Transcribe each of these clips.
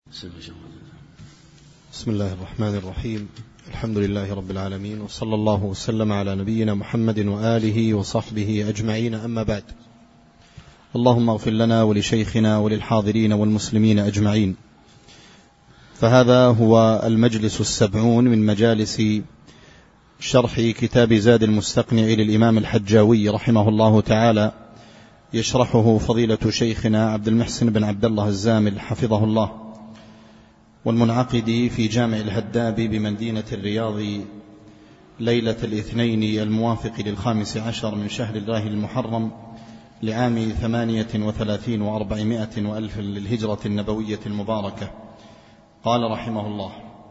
بسم الله الرحمن الرحيم. الحمد لله رب العالمين، وصلى الله وسلم على نبينا محمد وآله وصحبه أجمعين، أما بعد. اللهم اغفر لنا ولشيخنا وللحاضرين والمسلمين أجمعين. فهذا هو المجلس 70 من مجالس شرح كتاب زاد المستقنع للإمام الحجاوي رحمه الله تعالى، يشرحه فضيلة شيخنا عبد المحسن بن عبد الله الزامل حفظه الله، والمنعقد في جامع الهداب بمدينة الرياض ليلة الاثنين الموافق ل15 من شهر الله المحرم لعام 38 و400 وألف للهجرة النبوية المباركة. قال رحمه الله: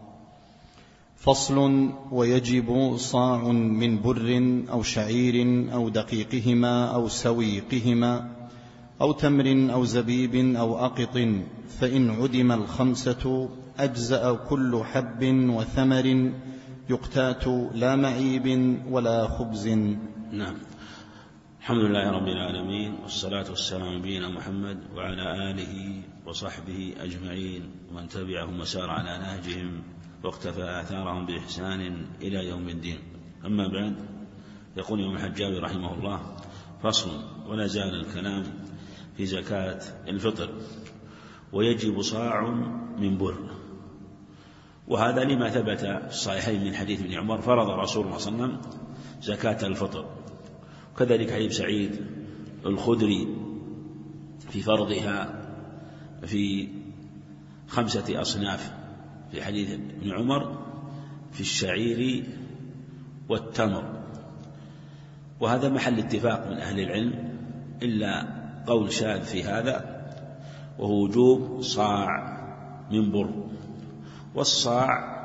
فصل: ويجب صاع من بر أو شعير أو دقيقهما أو سويقهما أو تمر أو زبيب أو أقط، فإن عدم الخمسة أجزأ كل حب وثمر، يقتات لا معيب ولا خبز. نعم. الحمد لله رب العالمين، والصلاة والسلام على نبينا محمد وعلى آله وصحبه أجمعين، ومن تبعهم وسار على نهجهم واقتفى آثارهم بإحسان إلى يوم الدين. أما بعد، يقول الإمام الحجاوي رحمه الله: فصل: ولا زال الكلام في زكاة الفطر. ويجب صاع من بر، وهذا لما ثبت في الصحيحين من حديث ابن عمر: فرض رسول الله صلى الله عليه وسلم زكاة الفطر. وكذلك حديث سعيد الخدري في فرضها في 5 أصناف، في حديث ابن عمر في الشعير والتمر. وهذا محل اتفاق من أهل العلم، إلا قول شاذ في هذا، وهو وجوب صاع من بر. والصاع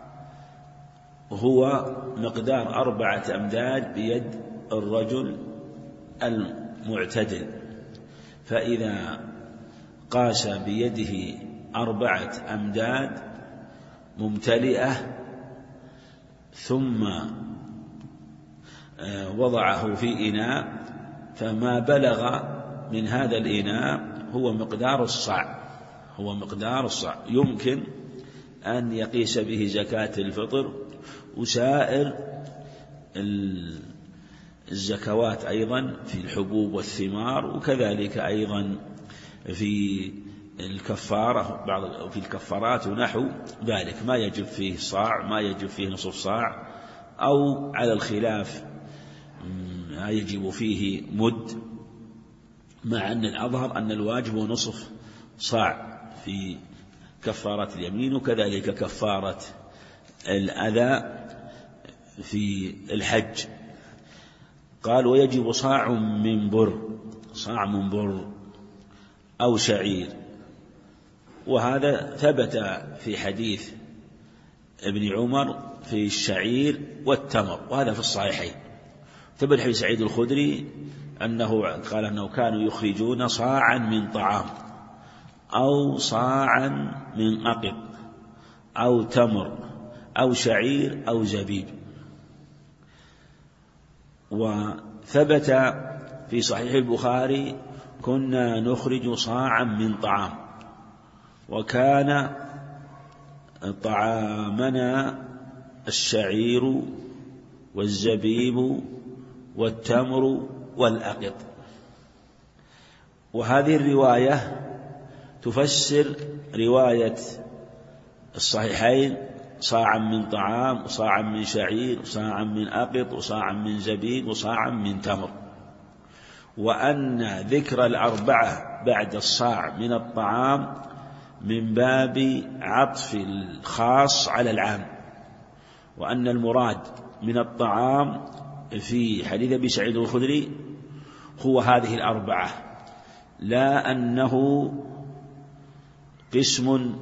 هو مقدار 4 أمداد بيد الرجل المعتدل، فإذا قاس بيده 4 أمداد ممتلئة ثم وضعه في إناء، فما بلغ من هذا الإناء هو مقدار الصاع، يمكن أن يقيس به زكاة الفطر وسائر الزكوات أيضا في الحبوب والثمار، وكذلك أيضا في الكفارة، في الكفارات ونحو ذلك، ما يجب فيه صاع، ما يجب فيه نصف صاع، أو على الخلاف ما يجب فيه مد، مع أن الأظهر أن الواجب هو نصف صاع في كفارة اليمين، وكذلك كفارة الأذى في الحج. قال: ويجب صاع من بر أو شعير. وهذا ثبت في حديث ابن عمر في الشعير والتمر، وهذا في الصحيحين. ثبت حديث سعيد الخدري أنه قال أنه كانوا يخرجون صاعا من طعام أو صاعا من أقط أو تمر أو شعير أو زبيب. وثبت في صحيح البخاري: كنا نخرج صاعا من طعام، وكان طعامنا الشعير والزبيب والتمر والأقط. وهذه الرواية تفسر رواية الصحيحين: صاعا من طعام، وصاعا من شعير، وصاعا من أقط، وصاعا من زبيب، وصاعا من تمر. وأن ذكر 4 بعد الصاع من الطعام من باب عطف الخاص على العام، وأن المراد من الطعام في حديث أبي سعيد الخدري هو هذه 4، لا أنه قسم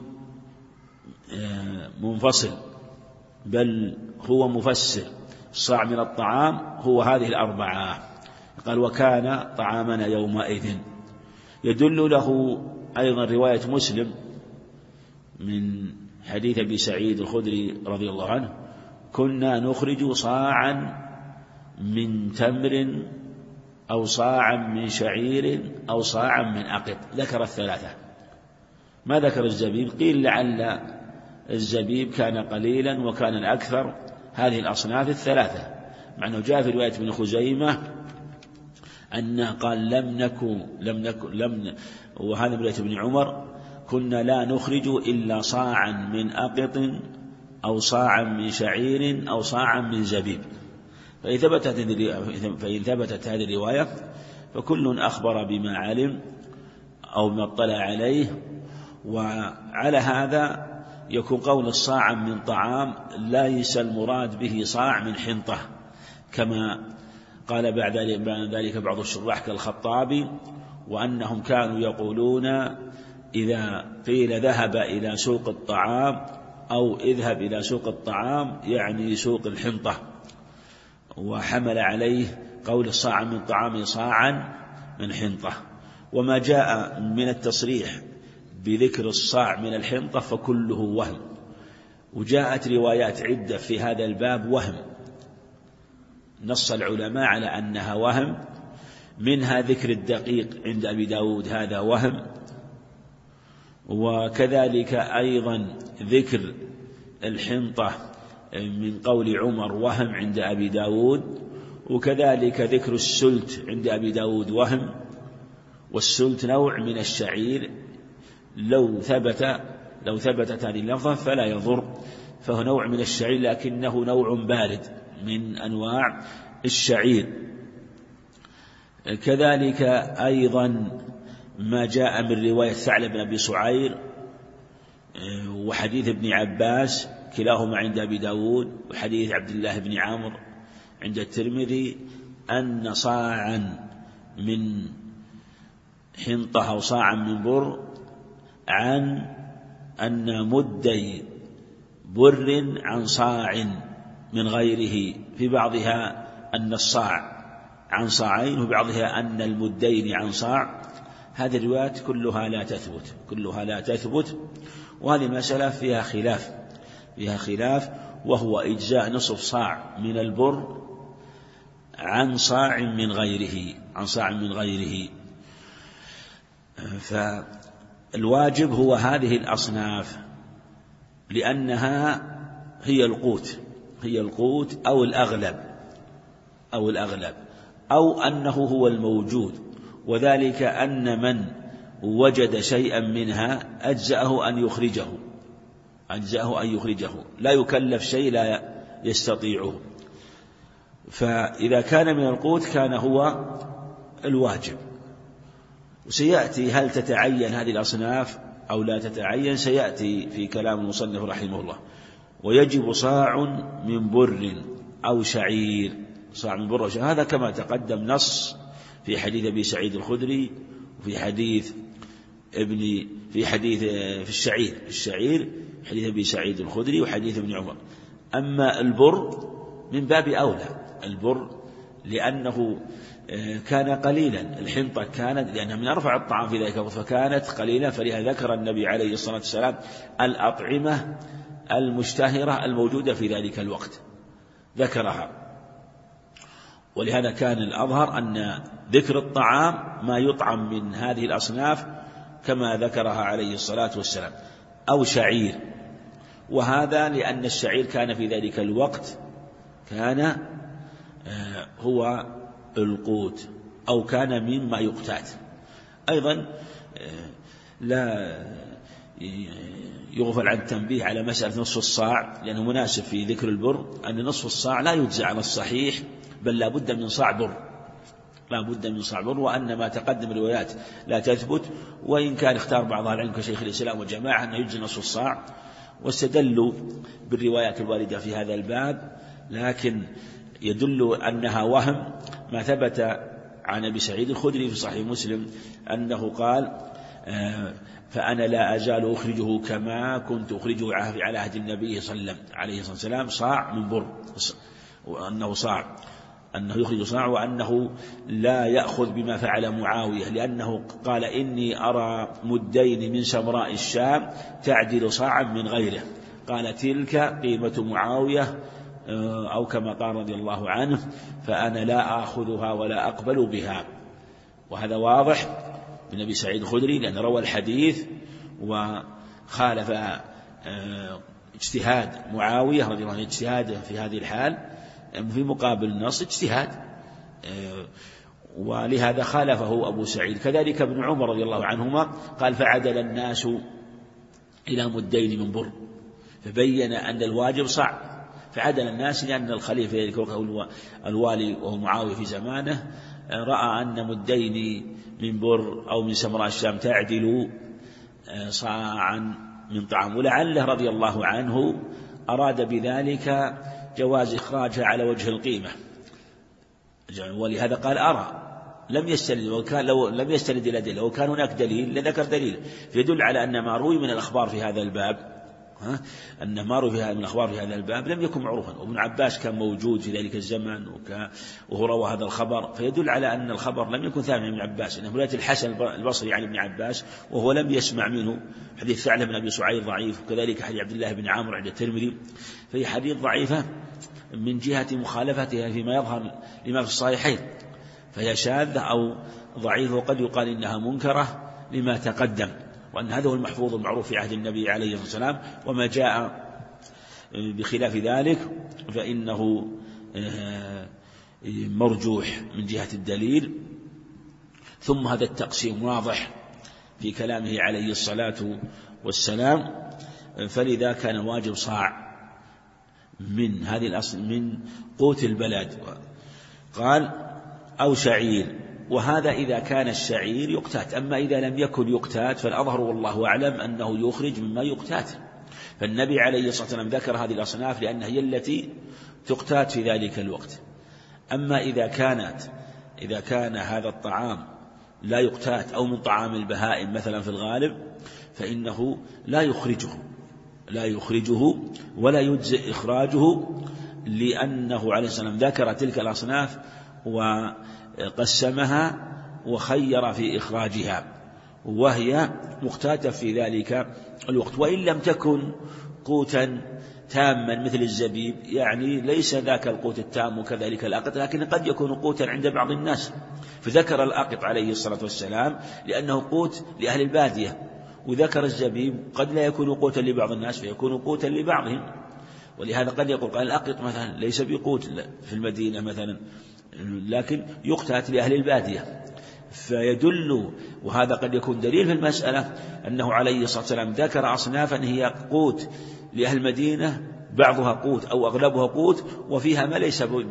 منفصل، بل هو مفسر. الصاع من الطعام هو هذه 4. قال: وكان طعامنا يومئذ. يدل له أيضا رواية مسلم من حديث أبي سعيد الخدري رضي الله عنه: كنا نخرج صاعا من تمر أو صاعا من شعير أو صاعا من أقط. ذكر 3. ما ذكر الزبيب، قيل لعل الزبيب كان قليلا وكان الأكثر هذه الأصناف الثلاثة، مع أنه جاء في رواية ابن خزيمة أنه قال لم وهذا رواية ابن عمر كنا لا نخرج إلا صاعا من أقط أو صاعا من شعير أو صاعا من زبيب. فإن ثبتت هذه الرواية فكل أخبر بما علم أو ما اطلع عليه. وعلى هذا يكون قول الصاع من طعام ليس المراد به صاع من حنطة، كما قال بعد ذلك بعض الشراح كالخطابي، وأنهم كانوا يقولون إذا قيل ذهب إلى سوق الطعام أو اذهب إلى سوق الطعام يعني سوق الحنطة، وحمل عليه قول الصاع من طعام صاعا من حنطة. وما جاء من التصريح بذكر الصاع من الحنطة فكله وهم، وجاءت روايات عدة في هذا الباب وهم، نص العلماء على أنها وهم، منها ذكر الدقيق عند أبي داود هذا وهم، وكذلك أيضا ذكر الحنطة من قول عمر وهم عند أبي داود، وكذلك ذكر السلت عند أبي داود وهم، والسلت نوع من الشعير لو ثبتت هذه اللفظة فلا يضر، فهو نوع من الشعير لكنه نوع بارد من أنواع الشعير. كذلك أيضا ما جاء من رواية ثعلب بن أبي صعير وحديث ابن عباس كلاهما عند أبي داود، وحديث عبد الله بن عمرو عند الترمذي أن صاعا من حنطة أو صاعا من بر عن أن مدي بر عن صاع من غيره، في بعضها أن الصاع عن صاعين وبعضها أن المدين عن صاع. هذه الروايات كلها لا تثبت، وهذه مسألة فيها خلاف، وهو إجزاء نصف صاع من البر عن صاع من غيره. فالواجب هو هذه الأصناف، لأنها هي القوت أو الأغلب أو أنه هو الموجود، وذلك أن من وجد شيئا منها أجزأه أن يخرجه، لا يكلف شيء لا يستطيعه. فإذا كان من القوت كان هو الواجب. وسيأتي هل تتعين هذه الأصناف أو لا تتعين، سيأتي في كلام المصنف رحمه الله. ويجب صاع من بر أو شعير، صاع من بر أو شعير، هذا كما تقدم نص في حديث أبي سعيد الخدري، وفي حديث في الشعير حديث أبي سعيد الخدري وحديث ابن عمر. أما البر من باب أولى، البر لأنه كان قليلا، الحنطة كانت لأنها من أرفع الطعام في ذلك الوقت فكانت قليلا، فلهذا ذكر النبي عليه الصلاة والسلام الأطعمة المشتهرة الموجودة في ذلك الوقت ذكرها. ولهذا كان الأظهر أن ذكر الطعام ما يطعم من هذه الأصناف كما ذكرها عليه الصلاة والسلام، أو شعير، وهذا لأن الشعير كان في ذلك الوقت كان هو القوت أو كان مما يقتات. أيضا لا يغفل عن التنبيه على مسألة نصف الصاع، لأنه مناسب في ذكر البر أن نصف الصاع لا يجزى على الصحيح، بل لا بد من صاع بر، وأن ما تقدم الروايات لا تثبت، وإن كان اختار بعض أهل العلم كشيخ الإسلام وجماعة أنه يجزي نصف الصاع، واستدلوا بالروايات الواردة في هذا الباب، لكن يدل أنها وهم ما ثبت عن أبي سعيد الخدري في صحيح مسلم أنه قال فأنا لا أزال أخرجه كما كنت أخرجه على عهد النبي صلى الله عليه وسلم صاع من بر، أنه يخرج صاع، وأنه لا يأخذ بما فعل معاوية، لأنه قال إني أرى مدين من سمراء الشام تعدل صاعا من غيره، قال تلك قيمة معاوية أو كما قال رضي الله عنه، فأنا لا آخذها ولا أقبل بها. وهذا واضح من أبي سعيد الخدري لأن روى الحديث وخالف اجتهاد معاوية رضي الله عنه، اجتهاده في هذه الحال في مقابل النص اجتهاد، ولهذا خالفه أبو سعيد. كذلك ابن عمر رضي الله عنهما قال فعدل الناس إلى مدين من بر، فبين أن الواجب صعب، فعدل الناس لأن الخليفة الوالي وهو معاوية في زمانه رأى أن مدين من بر أو من سمراء الشام تعدل صاعا من طعام، ولعله رضي الله عنه أراد بذلك جواز إخراجها على وجه القيمة، ولهذا قال أرى، لم يستند إلى دليل، لو كان هناك دليل لذكر دليل، فيدل على أن ما روي من الأخبار في هذا الباب أن ما روي من الأخبار في هذا الباب لم يكن معروفا، وابن عباس كان موجود في ذلك الزمن وهو روى هذا الخبر، فيدل على أن الخبر لم يكن ثابتا من ابن عباس، إنه رواية الحسن البصري عن ابن عباس وهو لم يسمع منه. حديث ثعلب بن أبي سعيد ضعيف، وكذلك حديث عبد الله بن عامر عند الترمذي، فهي حديث ضعيفة من جهة مخالفتها فيما يظهر لما في الصحيحين، فهي شاذة أو ضعيفة، وقد يقال إنها منكرة لما تقدم، وأن هذا هو المحفوظ المعروف في عهد النبي عليه الصلاة والسلام، وما جاء بخلاف ذلك فإنه مرجوح من جهة الدليل. ثم هذا التقسيم واضح في كلامه عليه الصلاة والسلام، فلذا كان واجب صاع من هذه الأصل من قوت البلد، قال أو شعير، وهذا إذا كان الشعير يقتات، أما إذا لم يكن يقتات فالأظهر والله أعلم أنه يخرج مما يقتات، فالنبي عليه الصلاة والسلام ذكر هذه الأصناف لأنها هي التي تقتات في ذلك الوقت. أما إذا كان هذا الطعام لا يقتات أو من طعام البهائم مثلا في الغالب، فإنه لا يخرجه ولا يجزئ إخراجه، لأنه عليه السلام ذكر تلك الأصناف وقسمها وخير في إخراجها، وهي مقتاتة في ذلك الوقت، وإن لم تكن قوتا تاما مثل الزبيب، يعني ليس ذاك القوت التام وكذلك الأقط، لكن قد يكون قوتا عند بعض الناس، فذكر الأقط عليه الصلاة والسلام لأنه قوت لأهل البادية، وذكر الزبيب قد لا يكون قوتا لبعض الناس فيكون قوتا لبعضهم، ولهذا قد يقول قال الأقط مثلا ليس بقوت في المدينة مثلا، لكن يقتات لأهل البادية، فيدل، وهذا قد يكون دليل في المسألة أنه عليه الصلاة والسلام ذكر أصنافا هي قوت لأهل المدينة، بعضها قوت أو أغلبها قوت، وفيها ما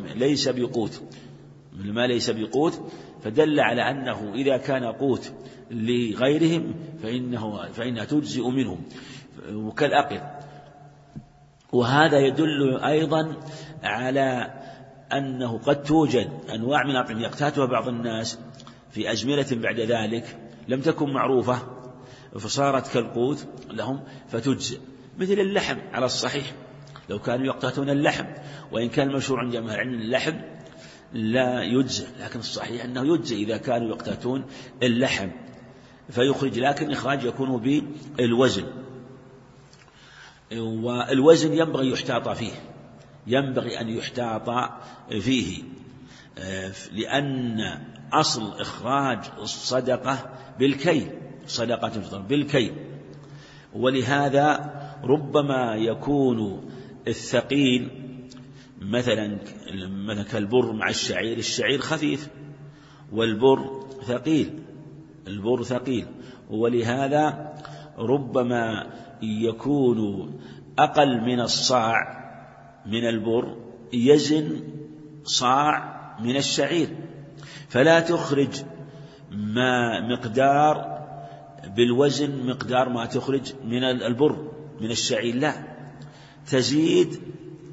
ليس بقوت، فدل على أنه إذا كان قوت لغيرهم فإنها تجزئ منهم كالأقط. وهذا يدل أيضا على أنه قد توجد أنواع من الأطعمة يقتاتها بعض الناس في أزمنة بعد ذلك لم تكن معروفة فصارت كالقوت لهم فتجزئ، مثل اللحم على الصحيح، لو كانوا يقتاتون اللحم، وإن كان المشهور عند جماهير العلم اللحم لا يجزئ، لكن الصحيح أنه يجزئ إذا كانوا يقتاتون اللحم فيخرج، لكن إخراج يكون بالوزن، والوزن ينبغي أن يحتاط فيه، لأن أصل إخراج الصدقة بالكيل، صدقة الفطر بالكيل، ولهذا ربما يكون الثقيل مثلا كالبر مع الشعير خفيف، والبر ثقيل، ولهذا ربما يكون أقل من الصاع من البر يزن صاع من الشعير، فلا تخرج ما مقدار بالوزن مقدار ما تخرج من البر من الشعير، لا تزيد،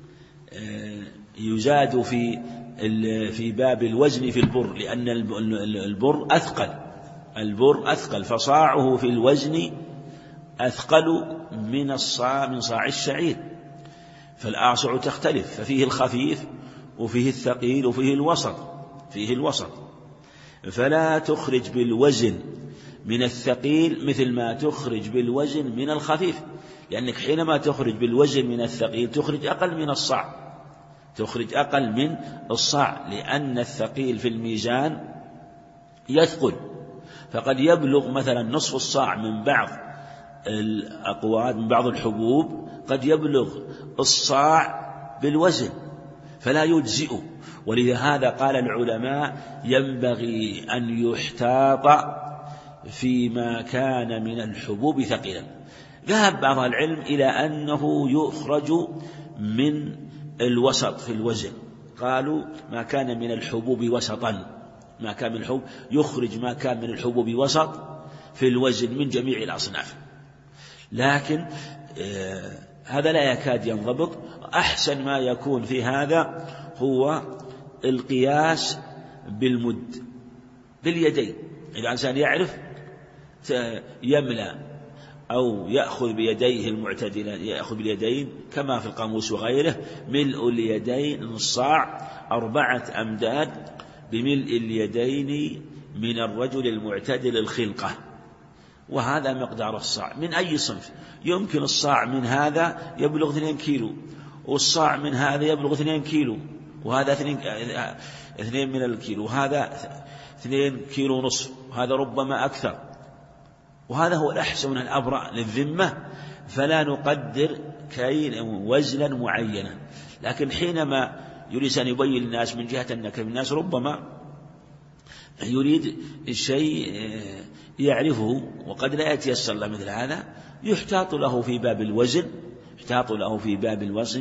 يزاد في باب الوزن في البر، لأن البر أثقل، فصاعه في الوزن أثقل من صاع الشعير، فالأعصع تختلف، ففيه الخفيف وفيه الثقيل وفيه الوسط، فلا تخرج بالوزن من الثقيل مثل ما تخرج بالوزن من الخفيف، لأنك حينما تخرج بالوزن من الثقيل تخرج أقل من الصاع، لأن الثقيل في الميزان يثقل، فقد يبلغ مثلا نصف الصاع من بعض الأقوات من بعض الحبوب قد يبلغ الصاع بالوزن فلا يجزئ، ولهذا قال العلماء ينبغي أن يحتاط فيما كان من الحبوب ثقيلا. ذهب بعض العلم إلى أنه يخرج من الوسط في الوزن، قالوا ما كان من الحبوب وسطا، ما كان من الحبوب يخرج ما كان من الحبوب وسط في الوزن من جميع الأصناف، لكن هذا لا يكاد ينضبط. أحسن ما يكون في هذا هو القياس بالمد باليدين. إذا الإنسان يعرف يملأ أو يأخذ بيديه المعتدلة، يأخذ باليدين كما في القاموس وغيره، ملء اليدين الصاع 4 أمداد بملء اليدين من الرجل المعتدل الخلقة، وهذا مقدار الصاع من أي صنف. يمكن الصاع من هذا يبلغ 2 كيلو، والصاع من هذا يبلغ 2 كيلو، وهذا 2 من الكيلو، وهذا 2 كيلو ونصف، وهذا ربما أكثر، وهذا هو الأحسن الأبرأ للذمة، فلا نقدر وزنا معينا. لكن حينما يريد أن يبين للناس من جهة أنك الناس ربما يريد شيء يعرفه وقد لا يتيسر له مثل هذا، يحتاط له في باب الوزن، يحتاط له في باب الوزن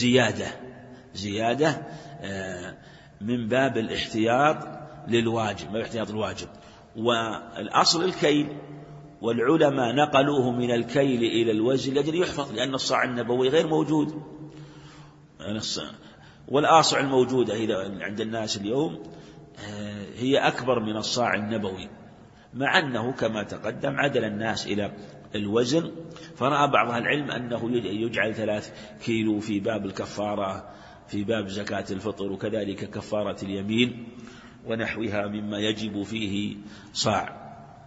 زيادة من باب الاحتياط للواجب، ما احتياط الواجب. والأصل الكيل، والعلماء نقلوه من الكيل إلى الوزن لأجل يحفظ، لأن الصاع النبوي غير موجود، والآصع الموجودة عند الناس اليوم هي أكبر من الصاع النبوي، مع أنه كما تقدم عدل الناس إلى الوزن، فرأى بعض العلم أنه يجعل 3 كيلو في باب الكفارة، في باب زكاة الفطر، وكذلك كفارة اليمين ونحوها مما يجب فيه صاع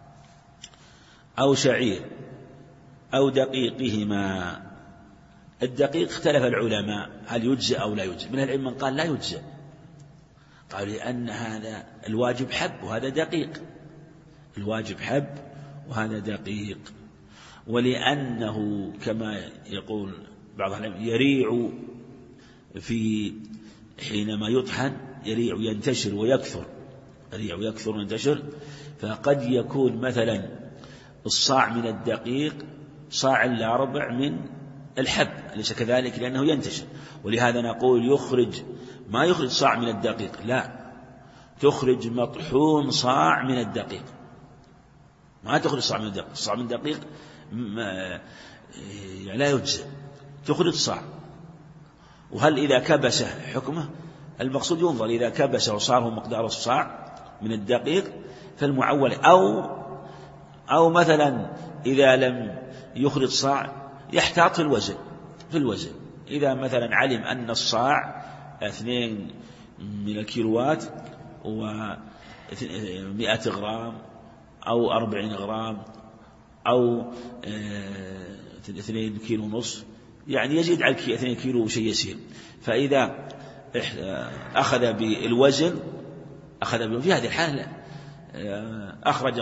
أو شعير أو دقيقهما. الدقيق اختلف العلماء هل يجزئ أو لا يجزئ. من العلم من قال لا يجزئ، قال لأن هذا الواجب حب وهذا دقيق، الواجب حب وهذا دقيق، ولأنه كما يقول بعض العلماء يريع في حينما يطحن، يريع ينتشر ويكثر، يريع ويكثر وينتشر، فقد يكون مثلا الصاع من الدقيق صاع إلا ربع من الحب، أليس كذلك؟ لأنه ينتشر. ولهذا نقول ما يخرج صاع من الدقيق، لا، تخرج مطحون صاع من الدقيق، ما تخرج صاع من الدقيق. الصاع من الدقيق يعني لا يجزئ، تخرج صاع. وهل إذا كبس حكمه؟ المقصود ينظر إذا كبس وصار مقدار الصاع من الدقيق فالمعول، أو مثلا إذا لم يخرج صاع يحتاط في الوزن. إذا مثلا علم أن الصاع 2 من الكيلوات و100 غرام أو 40 غرام أو 2 كيلو ونصف، يعني يزيد على 2 كيلو شيء يسير، فإذا أخذ بالوزن في هذه الحالة أخرج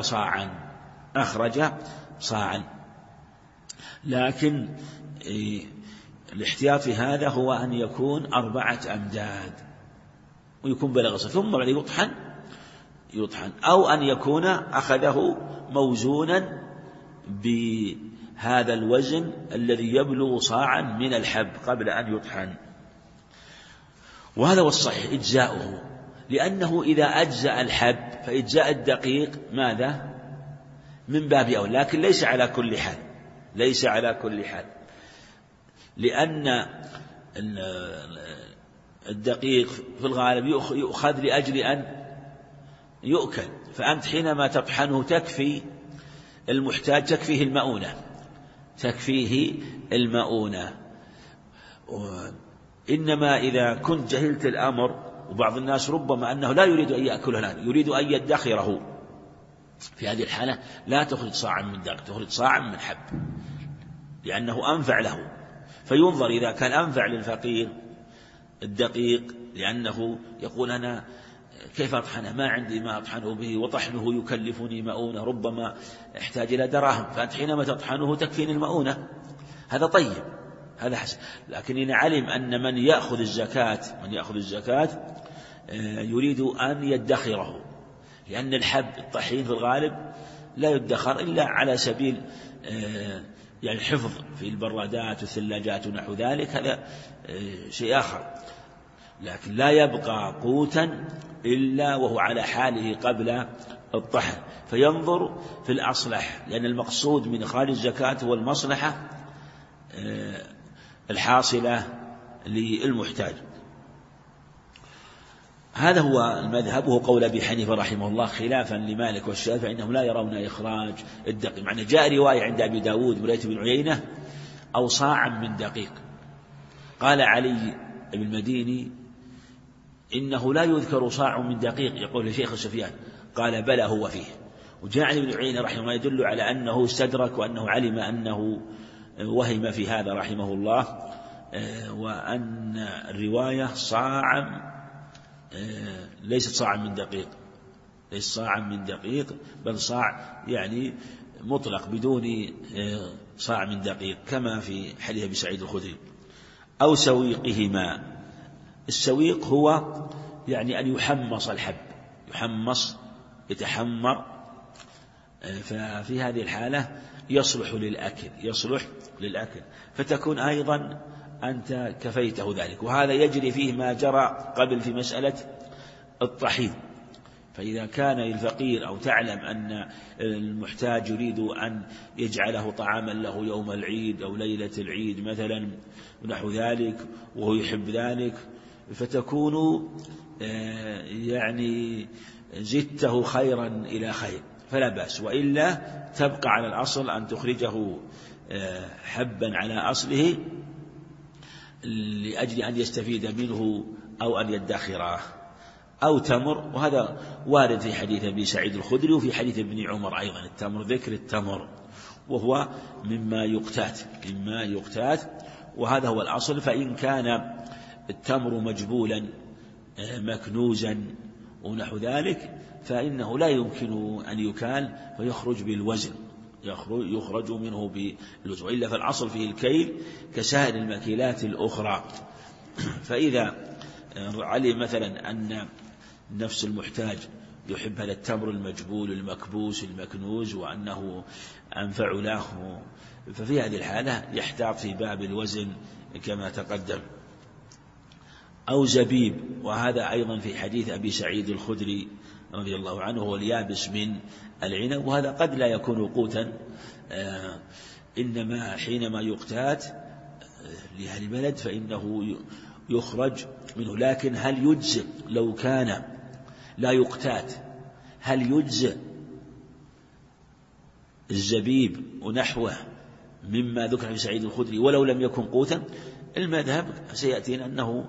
صاعا. لكن الاحتياط في هذا هو أن يكون 4 أمداد ويكون بلغ ثم بعد يطحن، أو أن يكون أخذه موزونا بهذا الوزن الذي يبلغ صاعا من الحب قبل أن يطحن. وهذا هو الصحيح إجزاؤه، لأنه إذا أجزأ الحب فإجزاء الدقيق ماذا؟ من باب أولى، لكن ليس على كل حال، لأن الدقيق في الغالب يؤخذ لأجل أن يؤكل، فأنت حينما تطحنه تكفي المحتاج، تكفيه المؤونة. إنما إذا كنت جهلت الأمر، وبعض الناس ربما أنه لا يريد أن يأكله الآن، يريد أن يدخره، في هذه الحالة لا تخرج صاعا من دقيق، تخرج صاعا من حب، لأنه أنفع له. فينظر إذا كان أنفع للفقير الدقيق، لأنه يقول أنا كيف أطحنه؟ ما عندي ما أطحنه به، وطحنه يكلفني مؤونة، ربما احتاج إلى دراهم، فأنت حينما تطحنه تكفيني المؤونة. هذا طيب، هذا حسن. لكن إن علم أن من يأخذ الزكاة يريد أن يدخره، لأن الطحين في الغالب لا يدخر إلا على سبيل يعني الحفظ في البرادات والثلاجات ونحو ذلك، هذا شيء آخر، لكن لا يبقى قوتا إلا وهو على حاله قبل الطحن. فينظر في الأصلح، لأن المقصود من إخراج الزكاة هو المصلحة الحاصلة للمحتاج. هذا هو المذهب، وهو قول أبي حنيفة رحمه الله، خلافا لمالك والشافعي فإنهم لا يرون إخراج الدقيق. معنى جاء رواية عند أبي داود بريت بن عيينة أو صاعا من دقيق. قال علي بن المديني إنه لا يذكر صاع من دقيق، يقول لشيخ سفيان، قال بلى هو فيه. وجاء علي بن عيينة رحمه الله يدل على أنه استدرك، وأنه علم أنه وهم في هذا رحمه الله، وأن الرواية صاعا ليست صاعا من دقيق، ليس صاعا من دقيق، بل صاع يعني مطلق بدون صاع من دقيق، كما في حديث أبي سعيد الخدري. أو سويقهما. السويق هو يعني أن يحمص الحب، يتحمر، ففي هذه الحالة يصلح للأكل، فتكون أيضا أنت كفيته ذلك. وهذا يجري فيه ما جرى قبل في مسألة الطحين. فإذا كان الفقير أو تعلم أن المحتاج يريد أن يجعله طعاما له يوم العيد أو ليلة العيد مثلا ونحو ذلك، وهو يحب ذلك، فتكون يعني زدته خيرا إلى خير فلا بأس، وإلا تبقى على الأصل أن تخرجه حبا على أصله لأجل أن يستفيد منه أو أن يدخره. أو تمر، وهذا وارد في حديث أبي سعيد الخدري وفي حديث ابن عمر أيضا، التمر، ذكر التمر، وهو مما يقتات، وهذا هو الأصل. فإن كان التمر مجبولا مكنوزا ونحو ذلك فإنه لا يمكن أن يكال، فيخرج بالوزن، يخرج منه بالوزن، وإلا فالأصل فيه الكيل كسائر المكيلات الأخرى. فإذا علم مثلا أن نفس المحتاج يحب هذا التمر المجبول المكبوس المكنوز وأنه أنفع له، ففي هذه الحالة يحتاط في باب الوزن كما تقدم. أو زبيب، وهذا أيضا في حديث أبي سعيد الخدري رضي الله عنه، هو اليابس من العنب، وهذا قد لا يكون قوتا، إنما حينما يقتات لأهل البلد فإنه يخرج منه. لكن هل يجزئ لو كان لا يقتات، هل يجزئ الزبيب ونحوه مما ذكر في سعيد الخدري ولو لم يكن قوتا؟ المذهب سيأتينا أنه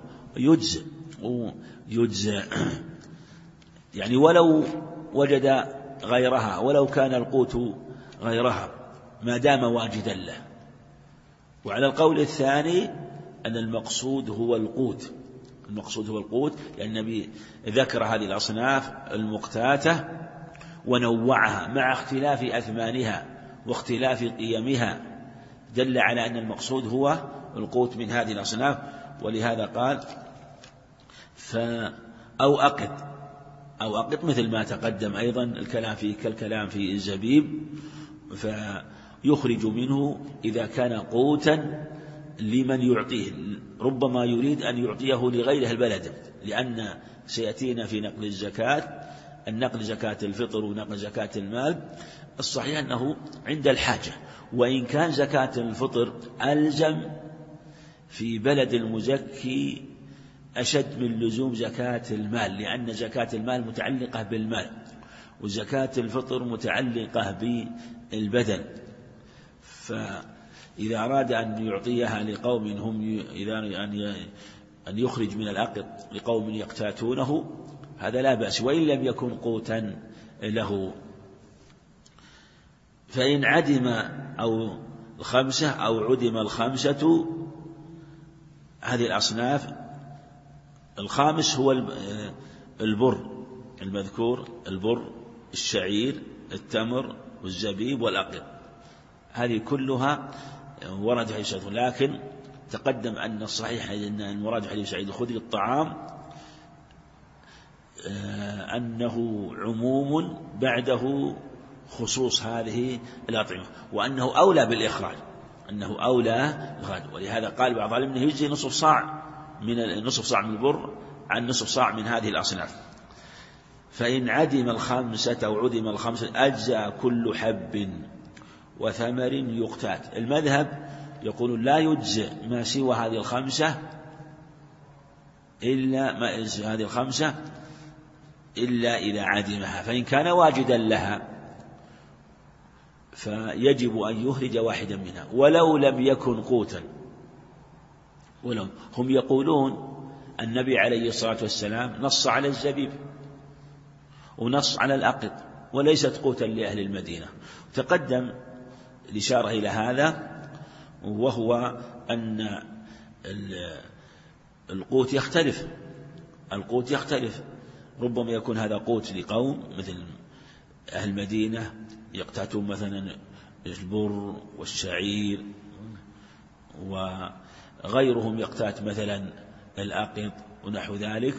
يجزئ يعني ولو وجد غيرها، ولو كان القوت غيرها ما دام واجدا له. وعلى القول الثاني أن المقصود هو القوت، لأن النبي ذكر هذه الأصناف المقتاتة ونوعها مع اختلاف أثمانها واختلاف قيمها، دل على أن المقصود هو القوت من هذه الأصناف. ولهذا قال أو أقط مثل ما تقدم أيضا الكلام فيه كالكلام في الزبيب، فيخرج منه إذا كان قوتا لمن يعطيه، ربما يريد أن يعطيه لغيره البلد، لأن سيأتينا في نقل الزكاة، النقل زكاة الفطر ونقل زكاة المال، الصحيح أنه عند الحاجة، وإن كان زكاة الفطر ألزم في بلد المزكي أشد من لزوم زكاة المال، لأن زكاة المال متعلقة بالمال وزكاة الفطر متعلقة بالبدن. فإذا أراد أن يعطيها لقوم هم أن يخرج من الأقط لقوم يقتاتونه هذا لا بأس، وإن لم يكن قوتا له. فإن عدم أو الخمسة أو عدم الخمسة، هذه الأصناف، الخامس هو البر المذكور البر، الشعير، التمر والزبيب والأقط، هذه كلها ورد في حديث سعيد. لكن تقدم أن الصحيح أن المراد في حديث سعيد الخدري الطعام أنه عموم بعده خصوص هذه الأطعمة، وأنه أولى بالإخراج، أنه أولى بالإخراج. ولهذا قال بعض العلماء أنه يجزي نصف صاع من البر عن نصف صاع من هذه الأصناف. فإن عدم الخمسة أو عدم الخمسة أجزى كل حب وثمر يقتات. المذهب يقول لا يجزئ ما سوى هذه الخمسة إلا إذا عدمها، فإن كان واجدا لها فيجب أن يخرج واحدا منها ولو لم يكن قوتا. هم يقولون النبي عليه الصلاة والسلام نص على الزبيب ونص على الأقط وليست قوتا لأهل المدينة. تقدم الإشارة إلى هذا، وهو أن القوت يختلف. ربما يكون هذا قوت لقوم مثل أهل المدينة يقتاتون مثلا البر والشعير، وغيرهم يقتات مثلا الأقط ونحو ذلك.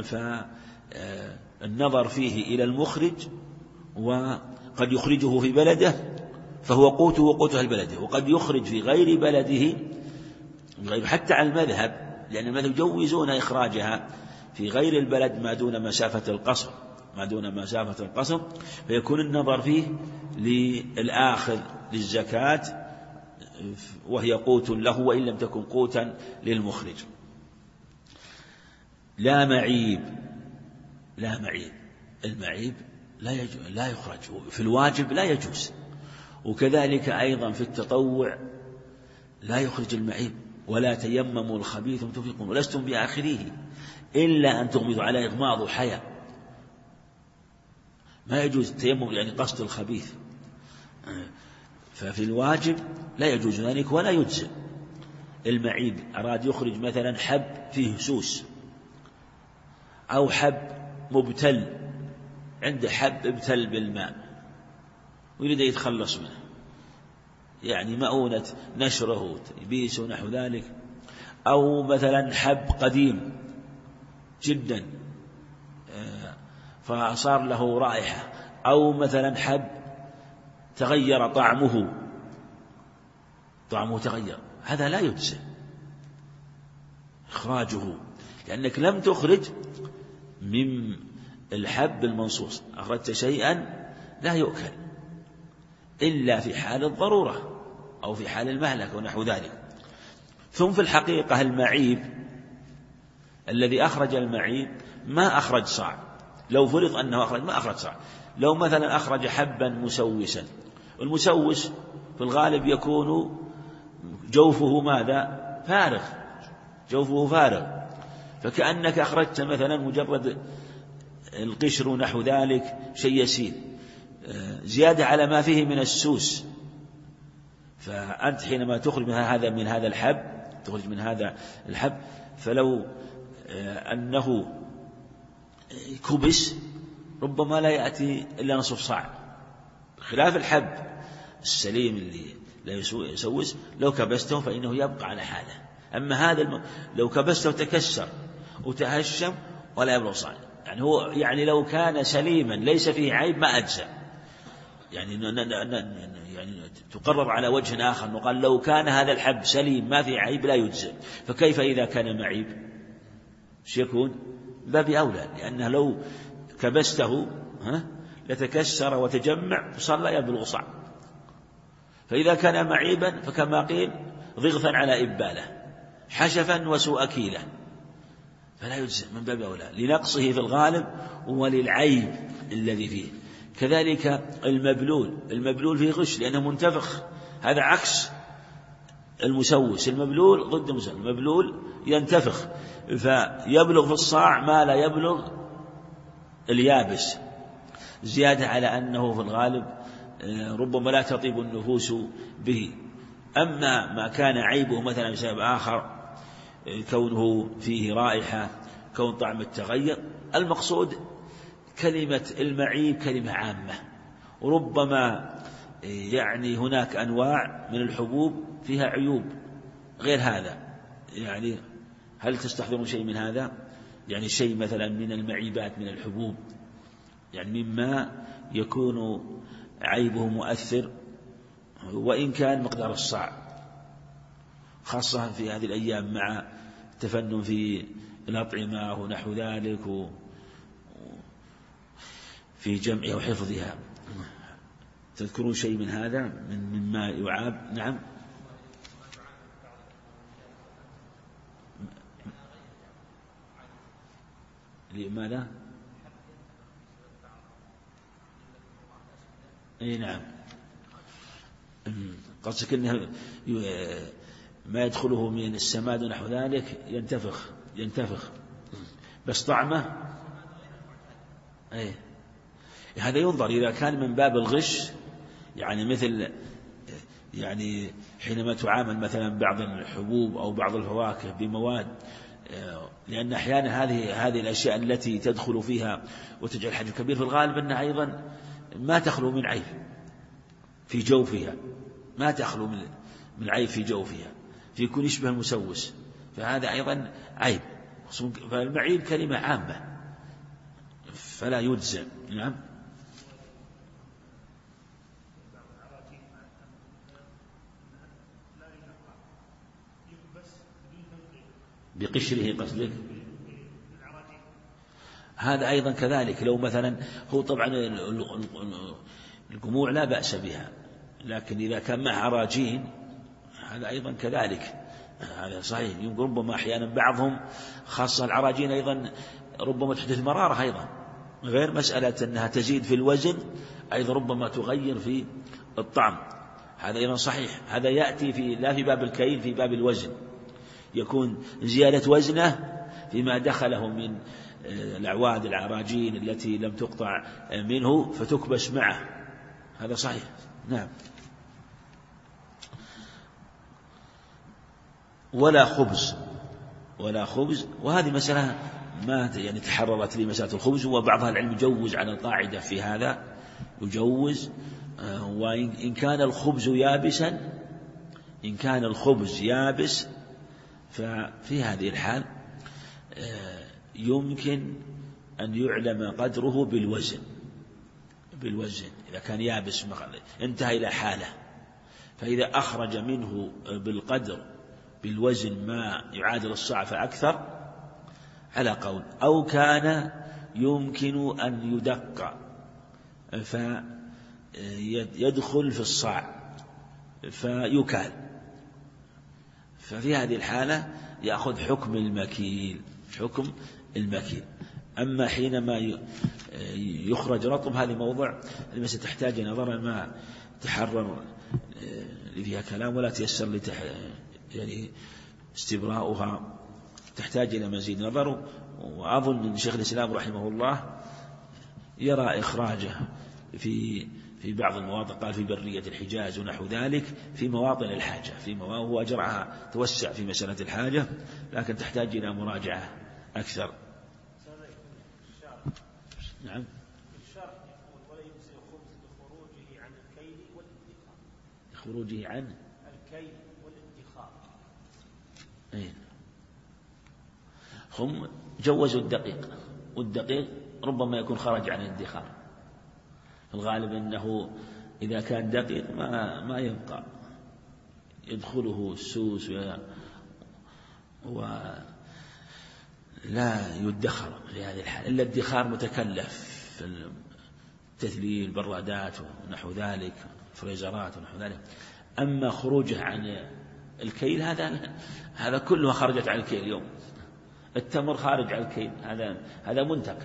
فالنظر فيه إلى المخرج، وقد يخرجه في بلده فهو قوته وقوت أهل بلده، وقد يخرج في غير بلده حتى على المذهب، لأن المذهب يجوزون إخراجها في غير البلد ما دون مسافة القصر، فيكون النظر فيه للآخذ للزكاة وهي قوت له وإن لم تكن قوتا للمخرج. لا معيب، المعيب لا يخرج في الواجب، لا يجوز. وكذلك أيضا في التطوع لا يخرج المعيب. ولا تيمموا الخبيث تنفقون ولستم بآخريه إلا أن تغمضوا على إغماض حياء. ما يجوز التيمم يعني قصد الخبيث، ففي الواجب لا يجوز ذلك ولا يجزئ. المعيب أراد يخرج مثلا حب فيه سوس أو حب مبتل، عنده حب ابتل بالماء ويريد يتخلص منه، يعني مؤونة نشره تيبيس ونحو ذلك، أو مثلا حب قديم جدا فصار له رائحة، أو مثلا حب تغير طعمه تغير، هذا لا يجزئ إخراجه، لأنك لم تخرج من الحب المنصوص، أخرجت شيئا لا يؤكل إلا في حال الضرورة أو في حال المهلك ونحو ذلك. ثم في الحقيقة المعيب الذي أخرج المعيب ما أخرج صاع، لو فرض أنه أخرج ما أخرج صاع. لو مثلا أخرج حبا مسوسا، المسوس في الغالب يكون جوفه ماذا؟ جوفه فارغ، فكأنك أخرجت مثلا مجرد القشر نحو ذلك شيء يسير زيادة على ما فيه من السوس. فأنت حينما تخرج من هذا الحب فلو أنه كبس ربما لا يأتي إلا نصف صاع، خلاف الحب السليم اللي لا يسوس لو كبسته فإنه يبقى على حاله. أما هذا لو كبسته تكسر وتهشم ولا يبلغ صاع، يعني لو كان سليما ليس فيه عيب ما أجزى، يعني تقرر على وجه آخر وقال لو كان هذا الحب سليم ما فيه عيب لا يجزى، فكيف إذا كان معيب؟ يكون باب أولى، لأنه لو كبسته لتكسر وتجمع وصار لا يبلغ صاع. فإذا كان معيبا فكما قيل ضغثا على إبالة حشفا وسوء أكيلة، فلا يجزئ من باب أولى لنقصه في الغالب وللعيب الذي فيه. كذلك المبلول فيه غش لأنه منتفخ، هذا عكس المسوس. المبلول ضد المسوس، المبلول ينتفخ فيبلغ في الصاع ما لا يبلغ اليابس، زيادة على أنه في الغالب ربما لا تطيب النفوس به. أما ما كان عيبه مثلا بسبب آخر، كونه فيه رائحة، كون طعم التغير، المقصود كلمة المعيب كلمة عامة، وربما يعني هناك أنواع من الحبوب فيها عيوب غير هذا. يعني هل تستحضرون شيء من هذا؟ يعني شيء مثلا من المعيبات من الحبوب، يعني مما يكون عيبه مؤثر وإن كان مقدار الصاع، خاصة في هذه الأيام مع التفنن في الأطعمة ونحو ذلك في جمعها وحفظها. تذكرون شيء من هذا مما يعاب؟ نعم. لماذا؟ اي نعم، قصدك انه ما يدخله من السماد ونحو ذلك ينتفخ بس طعمه اي هذا ينظر إذا كان من باب الغش، يعني مثل يعني حينما تعامل مثلا بعض الحبوب أو بعض الفواكه بمواد، لأن أحيانا هذه الأشياء التي تدخل فيها وتجعل حجم كبير في الغالب أنها أيضا ما تخلو من عيب في جوفها، ما تخلو من عيب في جوفها، فيكون يشبه المسوس، فهذا أيضا عيب. فالمعيب كلمة عامة فلا يجزم. نعم. بقشره قصدك؟ هذا أيضا كذلك، لو مثلا هو طبعا الجموع لا بأس بها، لكن إذا كان معها عراجين هذا أيضا كذلك، هذا صحيح. ربما أحيانا بعضهم خاصة العراجين أيضا ربما تحدث مرارة أيضا، غير مسألة أنها تزيد في الوزن، أيضا ربما تغير في الطعم، هذا أيضا صحيح. هذا يأتي لا في باب الكيل، في باب الوزن، يكون زيادة وزنه فيما دخله من الأعواد العراجين التي لم تقطع منه فتكبس معه، هذا صحيح. نعم. ولا خبز، وهذه مسألة ما يعني تحررت لي مسألة الخبز، وبعضها العلم يجوز على القاعدة في هذا، يجوز. وإن كان الخبز يابسا، إن كان الخبز يابس ففي هذه الحال يمكن أن يعلم قدره بالوزن. إذا كان يابس انتهى إلى حالة، فإذا أخرج منه بالقدر بالوزن ما يعادل الصاع فأكثر على قول، أو كان يمكن أن يدق فيدخل في الصاع فيكال، ففي هذه الحالة يأخذ حكم المكيل. أما حينما يخرج رطب هذه موضع المسألة تحتاج نظرا ما تحرر فيها كلام ولا تيسر لي يعني استبراؤها، تحتاج إلى مزيد نظر. وأظن أن شيخ الإسلام رحمه الله يرى إخراجه في بعض المواضع، قال في برية الحجاز ونحو ذلك، في مواطن الحاجة، هو أجرعها توسع في مسألة الحاجة، لكن تحتاج إلى مراجعة أكثر. نعم. الشرح يقول ولا يجزي الخبز بخروجه عن الكيل والادخار. خروجه عن الكيل والادخار. هم جوزوا الدقيق، والدقيق ربما يكون خرج عن الادخار، الغالب أنه إذا كان دقيق ما يبقى، يدخله السوس ولا يدخر في هذه الحالة، إلا الادخار متكلف في التثليل، البرادات ونحو ذلك، فريزرات ونحو ذلك. أما خروجه عن الكيل هذا كله خرجت عن الكيل اليوم. التمر خارج عن الكيل، هذا منتقل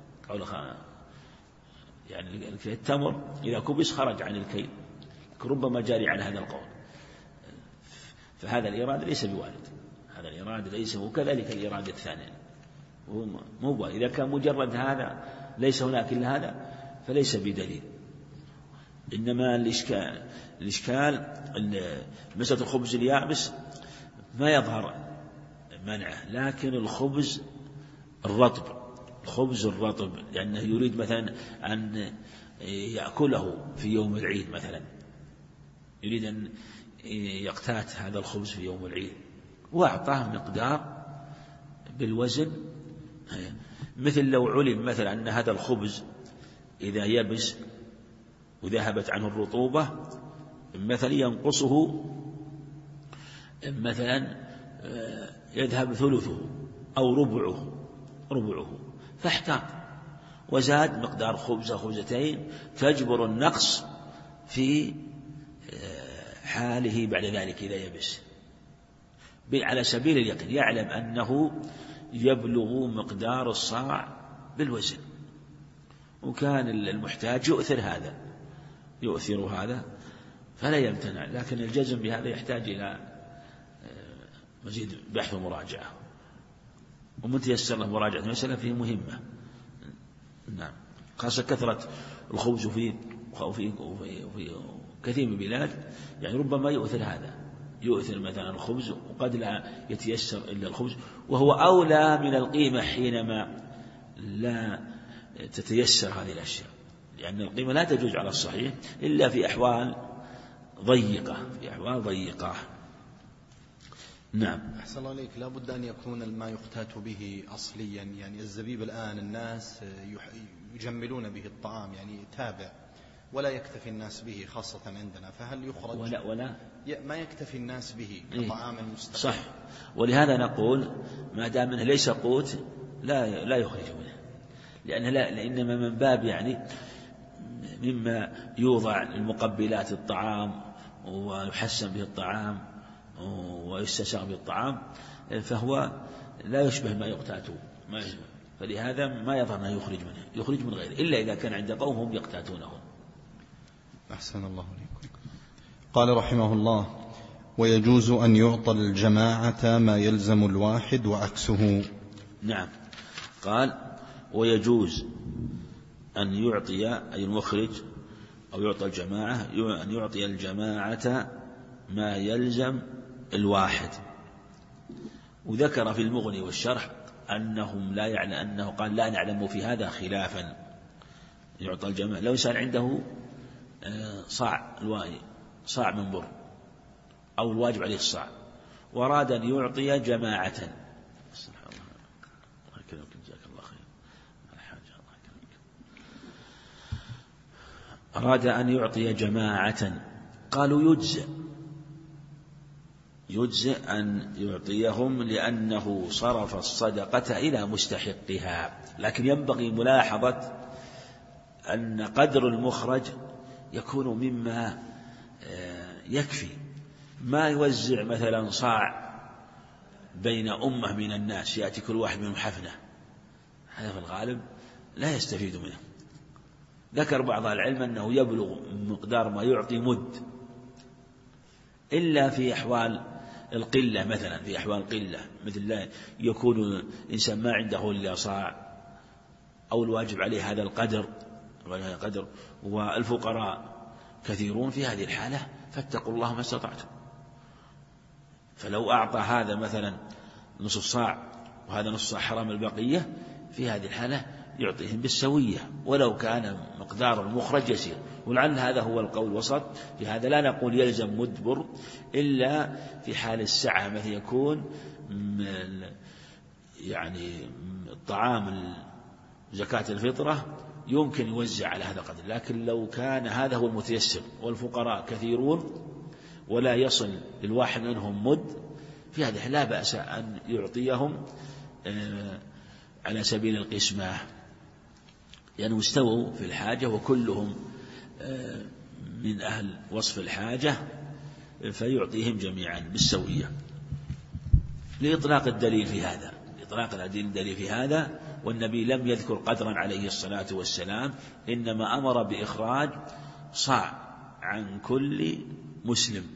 يعني التمر إذا كبس خرج عن الكيل، ربما جاري عن هذا القول، فهذا الإراد ليس بوارد، هذا الإراد ليس، وكذلك الإراد الثاني مو إذا كان مجرد هذا ليس هناك إلا هذا فليس بدليل. إنما الإشكال مسألة الخبز اليابس ما يظهر منعه، لكن الخبز الرطب الخبز الرطب، لأنه يريد مثلا أن يأكله في يوم العيد مثلا، يريد أن يقتات هذا الخبز في يوم العيد، وأعطاه مقدار بالوزن. مثل لو علم مثلا أن هذا الخبز إذا يبس وذهبت عنه الرطوبة مثلا ينقصه مثلا يذهب ثلثه أو ربعه، فاحتاط وزاد مقدار خبزة خبزتين تجبر النقص في حاله بعد ذلك إذا يبس، على سبيل اليقين يعلم أنه يبلغ مقدار الصاع بالوزن، وكان المحتاج يؤثر هذا فلا يمتنع، لكن الجزم بهذا يحتاج إلى مزيد بحث ومراجعة، ومن تيسر له مراجعة المسألة فيه مهمة. نعم، خاصة كثرة الخبز في كثير من البلاد، يعني ربما يؤثر هذا، يؤثر مثلا الخبز وقد لا يتيسر إلا الخبز، وهو أولى من القيمة حينما لا تتيسر هذه الأشياء، لأن القيمة لا تجوز على الصحيح إلا في أحوال ضيقة. نعم. أحسن الله عليك. لا بد أن يكون الماء يقتات به أصليا، يعني الزبيب الآن الناس يجملون به الطعام، يعني تابع ولا يكتفي الناس به خاصة عندنا، فهل يخرج ولا ما يكتفي الناس به كطعام مستقل؟ صح، ولهذا نقول ما دام منه ليس قوت لا يخرج منه، لأنما من باب يعني مما يوضع المقبلات الطعام ويحسن به الطعام ويستساغ به الطعام، فهو لا يشبه ما يقتات، فلهذا ما يظهر أنه يخرج من غيره إلا إذا كان عند قوم هم يقتاتونه. أحسن الله عليكم. قال رحمه الله: ويجوز أن يعطى الجماعة ما يلزم الواحد وعكسه. نعم، قال ويجوز أن يعطي أي المخرج أو يعطى الجماعة أن يعطي الجماعة ما يلزم الواحد. وذكر في المغني والشرح أنهم لا يعلم، أنه قال لا نعلم في هذا خلافا، يعطى الجماعة لو إنسان عنده صاع من بر أو الواجب عليه الصاع وأراد أن يعطي جماعة، أراد أن يعطي جماعة، قالوا يجزئ أن يعطيهم لأنه صرف الصدقة إلى مستحقها، لكن ينبغي ملاحظة أن قدر المخرج يكون مما يكفي، ما يوزع مثلا صاع بين أمة من الناس يأتي كل واحد منهم حفنة، هذا في الغالب لا يستفيد منه. ذكر بعض العلم أنه يبلغ مقدار ما يعطي مد، إلا في أحوال القلة، مثلا في أحوال القلة مثل لا يكون إنسان ما عنده إلا صاع أو الواجب عليه هذا القدر والفقراء كثيرون، في هذه الحالة فاتقوا الله ما استطعتم، فلو أعطى هذا مثلا نصف صاع وهذا نصف صاع حرام البقية، في هذه الحالة يعطيهم بالسوية ولو كان مقدار المخرج يسير. ولعل هذا هو القول الوسط، في هذا لا نقول يلزم مدبر إلا في حال السعة، مثل يكون يعني الطعام زكاة الفطرة يمكن يوزع على هذا القدر، لكن لو كان هذا هو المتيسر والفقراء كثيرون ولا يصل للواحد منهم مد، في هذه لا بأس أن يعطيهم على سبيل القسمة، لأنهم استووا في الحاجة وكلهم من أهل وصف الحاجة، فيعطيهم جميعا بالسوية، لإطلاق الدليل في هذا، والنبي لم يذكر قدرا عليه الصلاة والسلام، إنما أمر بإخراج صاع عن كل مسلم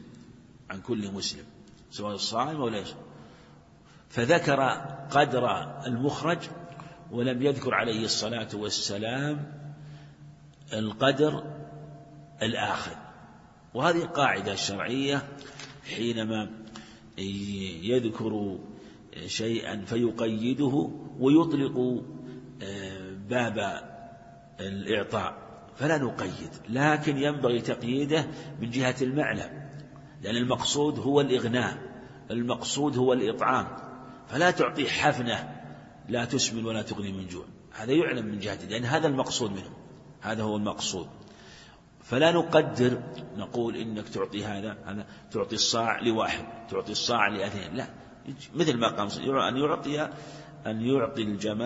سواء الصائم أو لا يصوم، فذكر قدر المخرج ولم يذكر عليه الصلاة والسلام القدر الآخر. وهذه قاعدة شرعية، حينما يذكر شيئا فيقيده ويطلق باب الإعطاء فلا نقيد، لكن ينبغي تقييده من جهة المعنى، لأن المقصود هو الإغناء، المقصود هو الإطعام، فلا تعطي حفنة لا تسمن ولا تغني من جوع، هذا يعلم من جهة، لأن هذا المقصود منه، هذا هو المقصود. فلا نقدر نقول إنك تعطي هذا تعطي الصاع لواحد، تعطي الصاع لاثنين، لا، مثل ما قام أن يعطي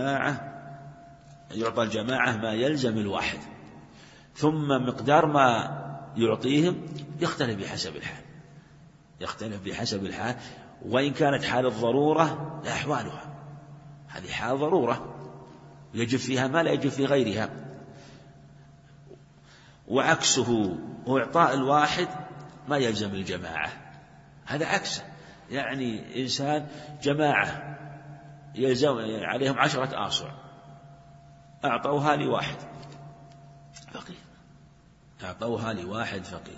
الجماعة ما يلزم الواحد، ثم مقدار ما يعطيهم يختلف بحسب الحال، وإن كانت حال الضرورة لأحوالها، هذه حال ضرورة يجب فيها ما لا يجب في غيرها. وعكسه هو إعطاء الواحد ما يلزم الجماعة، هذا عكسه، يعني إنسان جماعة يلزم عليهم 10 آصع أعطوها لواحد فقير،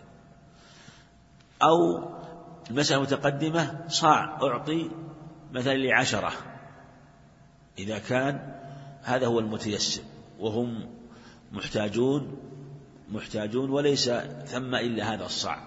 أو المسألة متقدمة صاع أعطي مثلا ل10، إذا كان هذا هو المتيسر وهم محتاجون وليس ثم إلا هذا الصاع،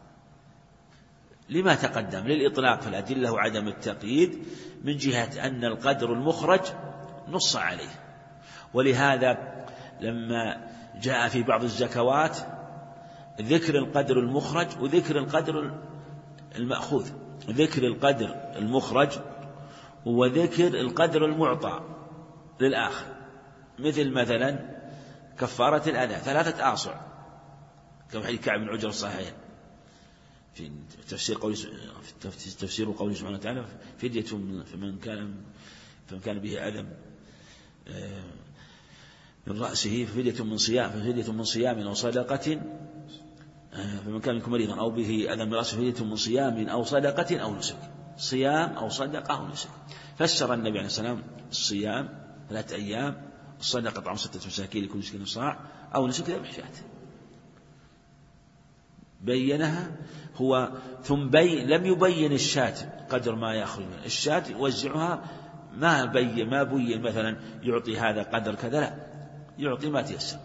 لما تقدم للإطلاق في الأدلة وعدم التقييد من جهة أن القدر المخرج نص عليه. ولهذا لما جاء في بعض الزكوات ذكر القدر المخرج وذكر القدر المأخوذ، ذكر القدر المخرج وذكر القدر المعطى للآخر، مثلا كفارة الأذى 3 آصع كما حديث كعب بن عجرة الصحيحين في تفسير قوله سبحانه وتعالى فدية فمن كان به أذى من رأسه فدية من صيام أو صدقة، فمن كان منكم مريضا أو به أذى من رأسه فدية من صيام أو صدقة أو نسك، صيام أو صدقة أو نسك. فسر النبي عليه السلام الصيام 3 أيام، الصدقة طعام 6 مساكين لكل مسكين صاع، أو نسك ذبح شاة، بينها هو. ثم لم يبين الشاة قدر ما يأخذ منها، الشاة يوزعها ما بين مثلا يعطي هذا قدر كذا، لا، يعطي ما تيسر.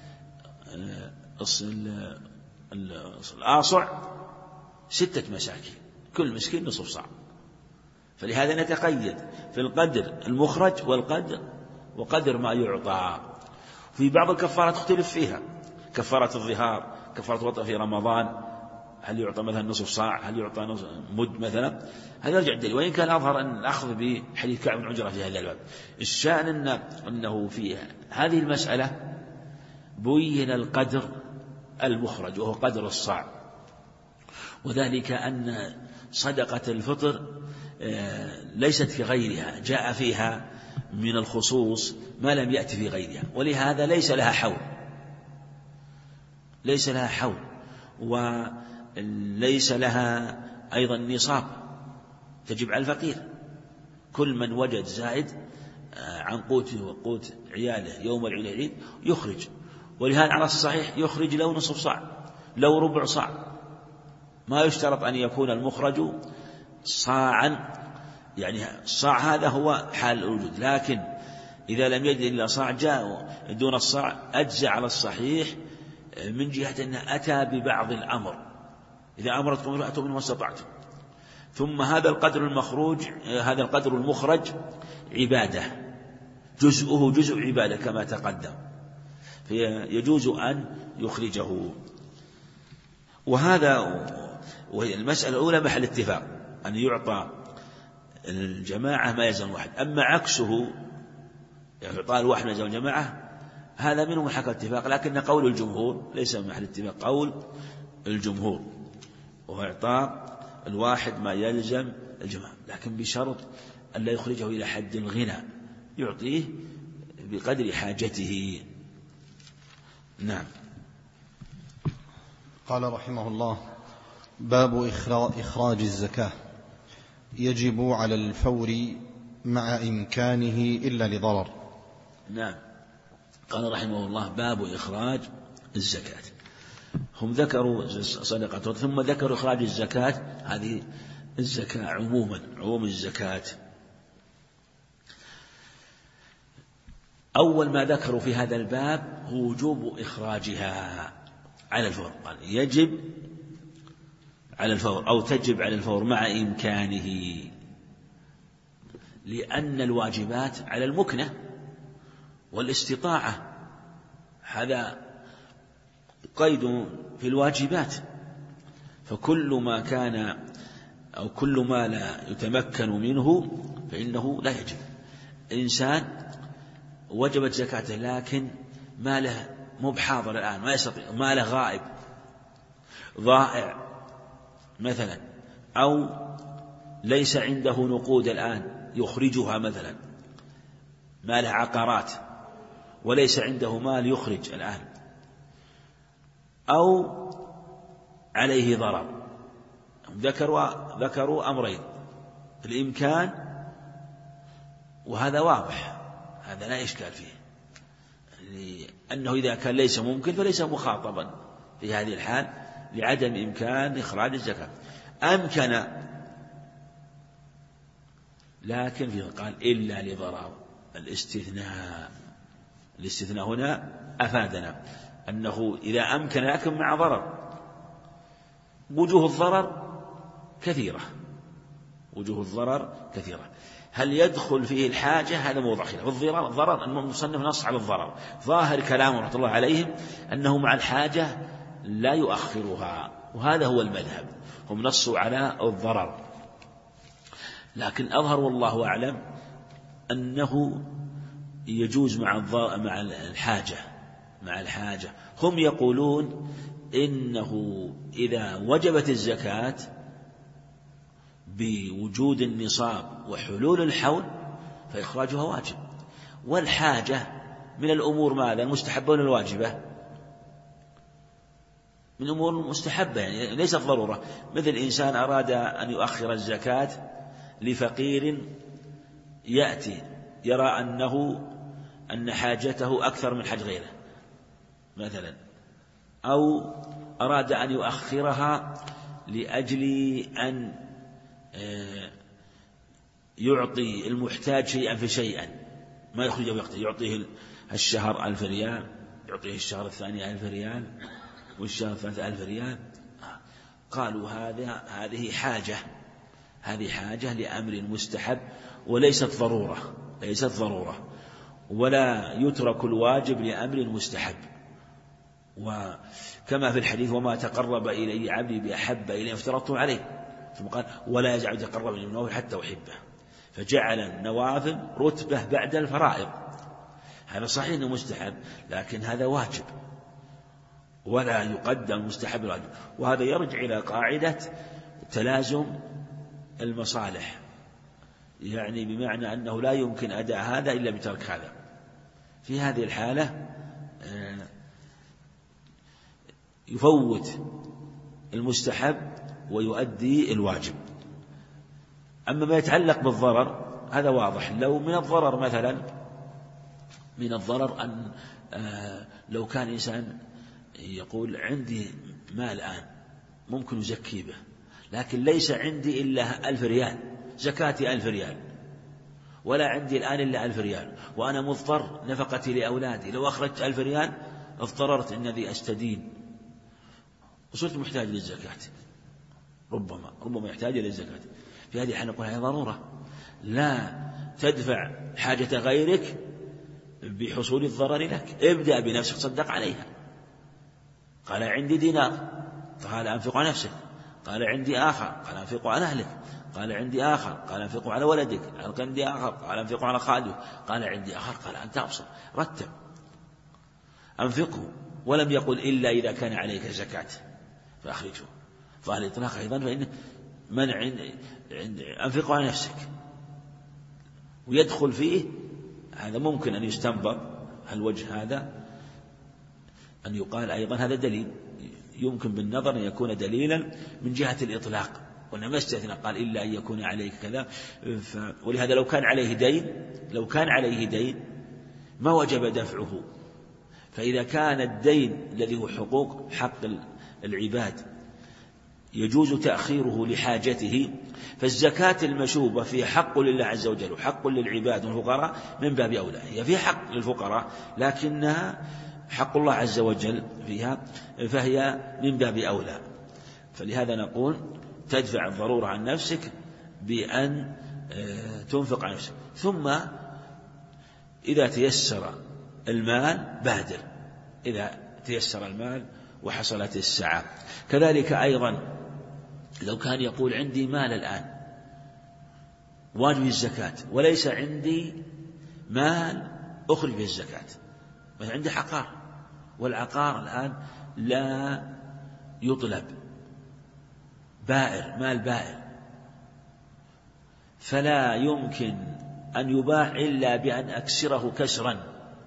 الآصع 6 مساكين كل مسكين نصف صاع، فلهذا نتقيد في القدر المخرج وقدر ما يعطى. في بعض الكفارات اختلف فيها، كفارة الظهار، كفارة الوطأ في رمضان، هل يعطى مثلا نصف صاع، هل يعطى مد مثلا، هذا يرجع الدليل، وإن كان أظهر أن الأخذ بحديث كعب بن عجرة في هذا الباب. الشأن أنه في هذه المسألة بين القدر المخرج وهو قدر الصاع، وذلك أن صدقة الفطر ليست في غيرها، جاء فيها من الخصوص ما لم يأتي في غيرها، ولهذا ليس لها حول وليس لها أيضا نصاب تجب على الفقير. كل من وجد زائد عن قوته وقوت عياله يوم العيد يخرج، ولهذا على الصحيح يخرج لو نصف صاع لو ربع صاع، ما يشترط أن يكون المخرج صاعا، يعني الصاع هذا هو حال الوجود، لكن إذا لم يجد إلا صاع جاء دون الصاع أجزى على الصحيح من جهة أنه أتى ببعض الأمر، إذا أمرتكم فأتوا منه ما استطعتم. ثم هذا القدر المخرج عبادة، جزءه جزء عبادة كما تقدم، فيجوز أن يخرجه. وهي المسألة الأولى محل اتفاق أن يعطى الجماعة ما يلزم الواحد، أما عكسه إعطاء الواحد ما يلزم الجماعة هذا منه محل اتفاق، لكن قول الجمهور ليس محل اتفاق، قول الجمهور وهو إعطاء الواحد ما يلزم الجماعة، لكن بشرط أن لا يخرجه إلى حد الغنى، يعطيه بقدر حاجته. نعم. قال رحمه الله: باب إخراج الزكاة، يجب على الفور مع إمكانه إلا لضرر. نعم. قال رحمه الله: باب إخراج الزكاة. هم ذكروا صدقة ثم ذكروا إخراج الزكاة، هذه الزكاة عموم الزكاة. أول ما ذكروا في هذا الباب هو وجوب إخراجها على الفور، قال يجب على الفور أو تجب على الفور مع إمكانه، لأن الواجبات على المكنة والاستطاعة، هذا قيد في الواجبات، فكل ما كان أو كل ما لا يتمكن منه فإنه لا يجب. إنسان وجبت زكاته لكن ماله مو بحاضر الآن، ما يستطيع، ماله غائب ضائع مثلا، أو ليس عنده نقود الآن يخرجها مثلا، ماله عقارات وليس عنده مال يخرج الآن، أو عليه ضرر. ذكروا أمرين، الإمكان وهذا واضح، هذا لا إشكال فيه، لأنه إذا كان ليس ممكن فليس مخاطبا في هذه الحال لعدم إمكان إخراج الزكاة. أمكن لكن فيه قال إلا لضرر، الاستثناء هنا أفادنا أنه إذا أمكن لكن مع ضرر. وجوه الضرر كثيرة، هل يدخل فيه الحاجة؟ هذا موضع خلاف. الضرر المصنف نص على الضرر، ظاهر كلامه رحمة الله عليهم أنه مع الحاجة لا يؤخرها، وهذا هو المذهب، هم نصوا على الضرر، لكن أظهر والله أعلم أنه يجوز مع الحاجة. هم يقولون إنه إذا وجبت الزكاة بوجود النصاب وحلول الحول فإخراجها واجب، والحاجة من الأمور ماذا؟ المستحبة ولا الواجبة؟ من أمور مستحبة، يعني ليست ضرورة. مثل إنسان أراد أن يؤخر الزكاة لفقير يأتي يرى أن حاجته أكثر من حاجة غيره مثلا، أو أراد أن يؤخرها لأجل أن يعطي المحتاج شيئا فشيئا، ما يخرج ويقتل، يعطيه الشهر 1000 ريال، يعطيه الشهر الثاني 1000 ريال، والشهر الثالث 1000 ريال. قالوا هذه حاجة لأمر مستحب وليست ضرورة، ولا يترك الواجب لأمر مستحب. وكما في الحديث وما تقرب إلي عبدي بأحب إلي افترضته عليه، ثم قال ولا يزال يتقرب إلي بالنوافل حتى أحبه، فجعل النوافل رتبة بعد الفرائض. هذا صحيح أنه مستحب، لكن هذا واجب، ولا يقدم مستحب الواجب. وهذا يرجع إلى قاعدة تلازم المصالح، يعني بمعنى أنه لا يمكن أداء هذا إلا بترك هذا. في هذه الحالة يفوت المستحب ويؤدي الواجب. أما ما يتعلق بالضرر هذا واضح. لو من الضرر مثلا، من الضرر أن لو كان إنسان يقول عندي مال الآن ممكن يزكي به، لكن ليس عندي إلا 1000 ريال، زكاتي 1000 ريال، ولا عندي الآن إلا 1000 ريال، وأنا مضطر نفقتي لأولادي، لو أخرجت 1000 ريال اضطررت أنني أستدين وصرت محتاج للزكاة، ربما يحتاج إلى الزكاة. في هذه الحالة نقول هي ضرورة، لا تدفع حاجة غيرك بحصول الضرر لك، ابدأ بنفسك تصدق عليها. قال عندي دينار، قال أنفق على نفسك. قال عندي آخر، قال أنفق على أهلك. قال عندي آخر، قال أنفق على ولدك. قال عندي آخر، قال أنفق على خالدك. قال عندي آخر، قال أنت أبصر، رتب أنفقه، ولم يقل إلا إذا كان عليك زكاة فأخرجه. فالإطلاق أيضا فإن منع أنفق على نفسك ويدخل فيه هذا ممكن أن يستنبط. هل وجه هذا أن يقال أيضا هذا دليل يمكن بالنظر أن يكون دليلا من جهة الإطلاق، وإنما استثنى قال إلا أن يكون عليك كذا. ولهذا لو كان عليه دين ما وجب دفعه. فإذا كان الدين الذي هو حق العباد يجوز تأخيره لحاجته. فالزكاة المشوبة فيها حق لله عز وجل وحق للعباد والفقراء من باب أولى، هي فيها حق للفقراء لكنها حق الله عز وجل فيها، فهي من باب أولى. فلهذا نقول تدفع الضرورة عن نفسك بأن تنفق عن نفسك. ثم إذا تيسر المال بادر، إذا تيسر المال وحصلت السعة. كذلك أيضا لو كان يقول عندي مال الآن واجب الزكاة وليس عندي مال أخرج به الزكاة، مثلا عندي عقار والعقار الآن لا يطلب، بائر، مال بائر، فلا يمكن أن يباع إلا بأن أكسره كسرا،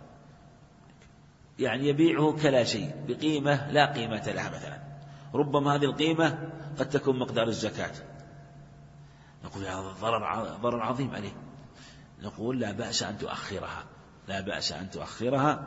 يعني يبيعه كلا شيء بقيمة لا قيمة لها، مثلا ربما هذه القيمة قد تكون مقدار الزكاة، نقول هذا ضرر عظيم عليه، نقول لا بأس أن تؤخرها، لا بأس أن تؤخرها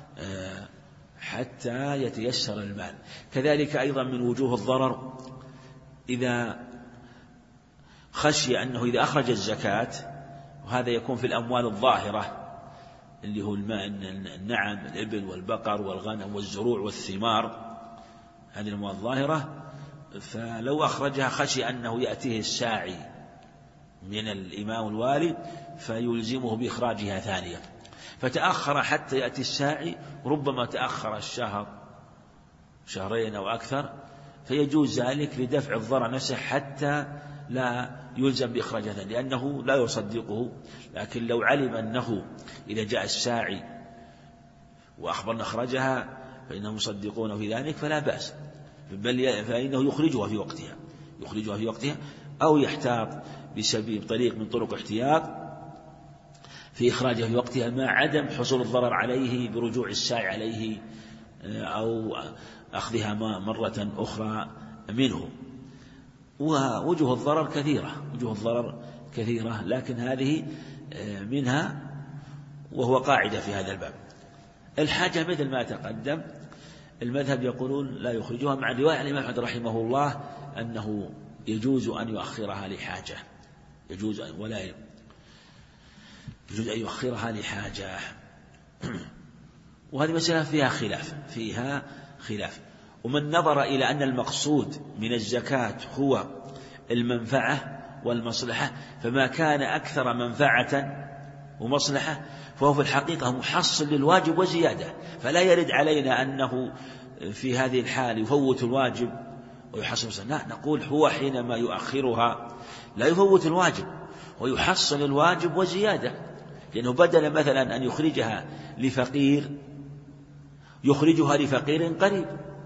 حتى يتيسر المال. كذلك أيضا من وجوه الضرر إذا خشي أنه إذا أخرج الزكاة، وهذا يكون في الأموال الظاهرة اللي هو النعم، الإبل والبقر والغنم والزروع والثمار، هذه الأموال الظاهرة، فلو أخرجها خشي أنه يأتيه الساعي من الإمام الوالي فيلزمه بإخراجها ثانية، فتأخر حتى يأتي الساعي، ربما تأخر الشهر شهرين أو أكثر، فيجوز ذلك لدفع الضرر نفسه حتى لا يلزم بإخراجها ثانية، لأنه لا يصدقه. لكن لو علم أنه إذا جاء الساعي وأخبرنا أخرجها فإنهم يصدقون في ذلك فلا بأس، بل فإنه يخرجها في وقتها أو يحتاط بطريق من طرق احتياط في إخراجها في وقتها مع عدم حصول الضرر عليه برجوع الساعي عليه أو أخذها مرة أخرى منه. ووجه الضرر كثيرة، لكن هذه منها، وهو قاعدة في هذا الباب. الحاجة مثل ما تقدم، المذهب يقولون لا يخرجها، مع رواية عن الإمام أحمد رحمه الله أنه يجوز أن يؤخرها لحاجة، يجوز أن يؤخرها لحاجة. وهذه مسألة فيها خلاف. ومن نظر إلى أن المقصود من الزكاة هو المنفعة والمصلحة، فما كان أكثر منفعة ومصلحة فهو في الحقيقة محصل للواجب وزيادة، فلا يرد علينا أنه في هذه الحال يفوت الواجب ويحصل، لا، نقول هو حينما يؤخرها لا يفوت الواجب ويحصل الواجب وزيادة، لأنه بدل مثلا أن يخرجها لفقير يخرجها لفقير قريب،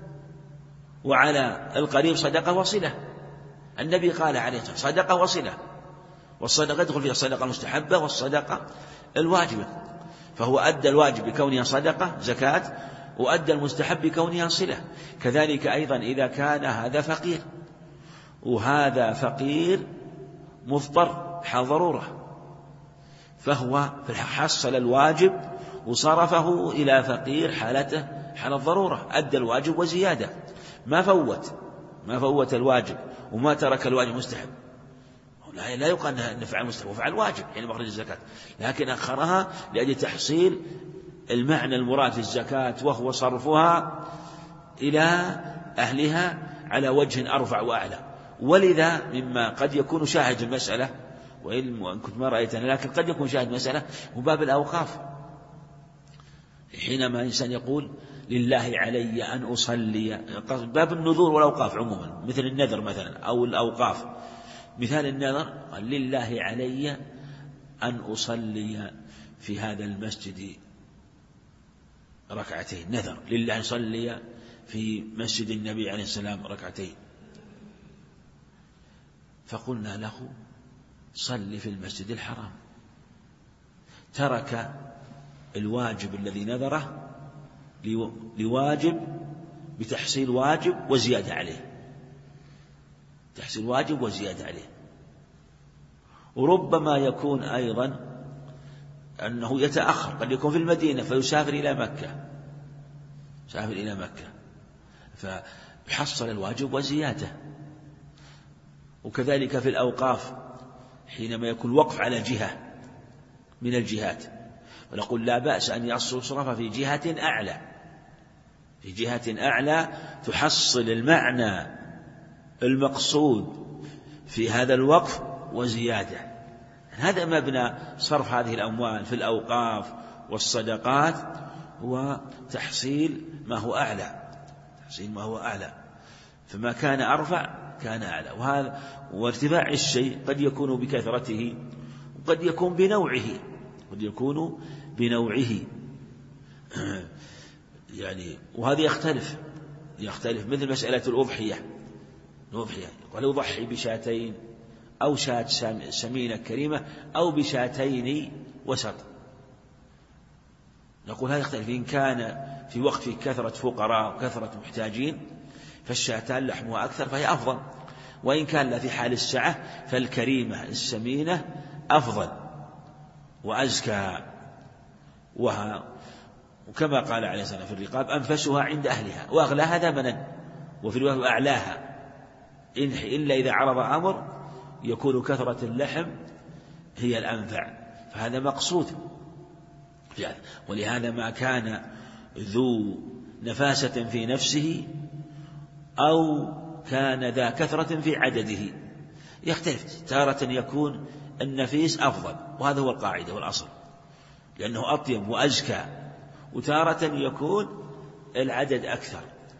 وعلى القريب صدقة وصلة. النبي قال عليه الصلاة والسلام صدقة وصلة، والصدقة يدخل فيها الصدقة المستحبة والصدقة الواجبة، فهو أدى الواجب بكونها صدقة زكاة، وأدى المستحب بكونها صلة. كذلك أيضا إذا كان هذا فقير وهذا فقير مضطر حال ضرورة، فهو حصل الواجب وصرفه إلى فقير حالته حال الضرورة، أدى الواجب وزيادة، ما فوت الواجب وما ترك الواجب مستحب. لا يقال أن فعل مستحب وفعل واجب يعني مخرج الزكاة، لكن أخرها لأجل تحصيل المعنى المراد في الزكاة، وهو صرفها إلى أهلها على وجه أرفع وأعلى. ولذا مما قد يكون شاهد المسألة، وإن كنت ما رأيتنا، لكن قد يكون شاهد المسألة وباب الأوقاف، حينما إنسان يقول لله علي أن أصلي، باب النذور والأوقاف عموما، مثل النذر مثلا أو الأوقاف. مثال النذر قال لله علي أن أصلي في هذا المسجد ركعتين، نذر لله أن أصلي في مسجد النبي عليه السلام ركعتين، فقلنا له صل في المسجد الحرام، ترك الواجب الذي نذره لواجب بتحصيل واجب وزيادة عليه، تحصيل واجب وزيادة عليه. وربما يكون أيضا أنه يتأخر، قد يكون في المدينة فيسافر إلى مكة، فيحصل الواجب وزيادة، وكذلك في الأوقاف حينما يكون وقف على جهة من الجهات، ونقول لا بأس أن يصرف في جهة أعلى، في جهة أعلى تحصل المعنى المقصود في هذا الوقف وزيادة. هذا مبنى صرف هذه الأموال في الأوقاف والصدقات، هو تحصيل ما هو أعلى، تحصيل ما هو أعلى، فما كان أرفع كان أعلى. وهذا وارتفاع الشيء قد يكون بكثرته وقد يكون بنوعه، قد يكون بنوعه يعني، وهذا يختلف مثل مسألة الأضحية، قال يضحي بشاتين أو شاة سمينة كريمة أو بشاتين وسط، نقول هذا يختلف. إن كان في وقت كثرة فقراء وكثرة محتاجين فالشاتان لحمها أكثر فهي أفضل، وإن كان في حال السعة فالكريمة السمينة أفضل وأزكى. وكما قال عليه الصلاة والسلام في الرقاب أنفسها عند أهلها وأغلاها ثمنا، وفي الرواية أعلاها، إلا إذا عرض أمر يكون كثرة اللحم هي الأنفع، فهذا مقصود يعني. ولهذا ما كان ذو نفاسة في نفسه أو كان ذا كثرة في عدده يختلف، تارة يكون النفيس أفضل، وهذا هو القاعدة والأصل لأنه أطيب وأزكى، وتارة يكون العدد أكثر.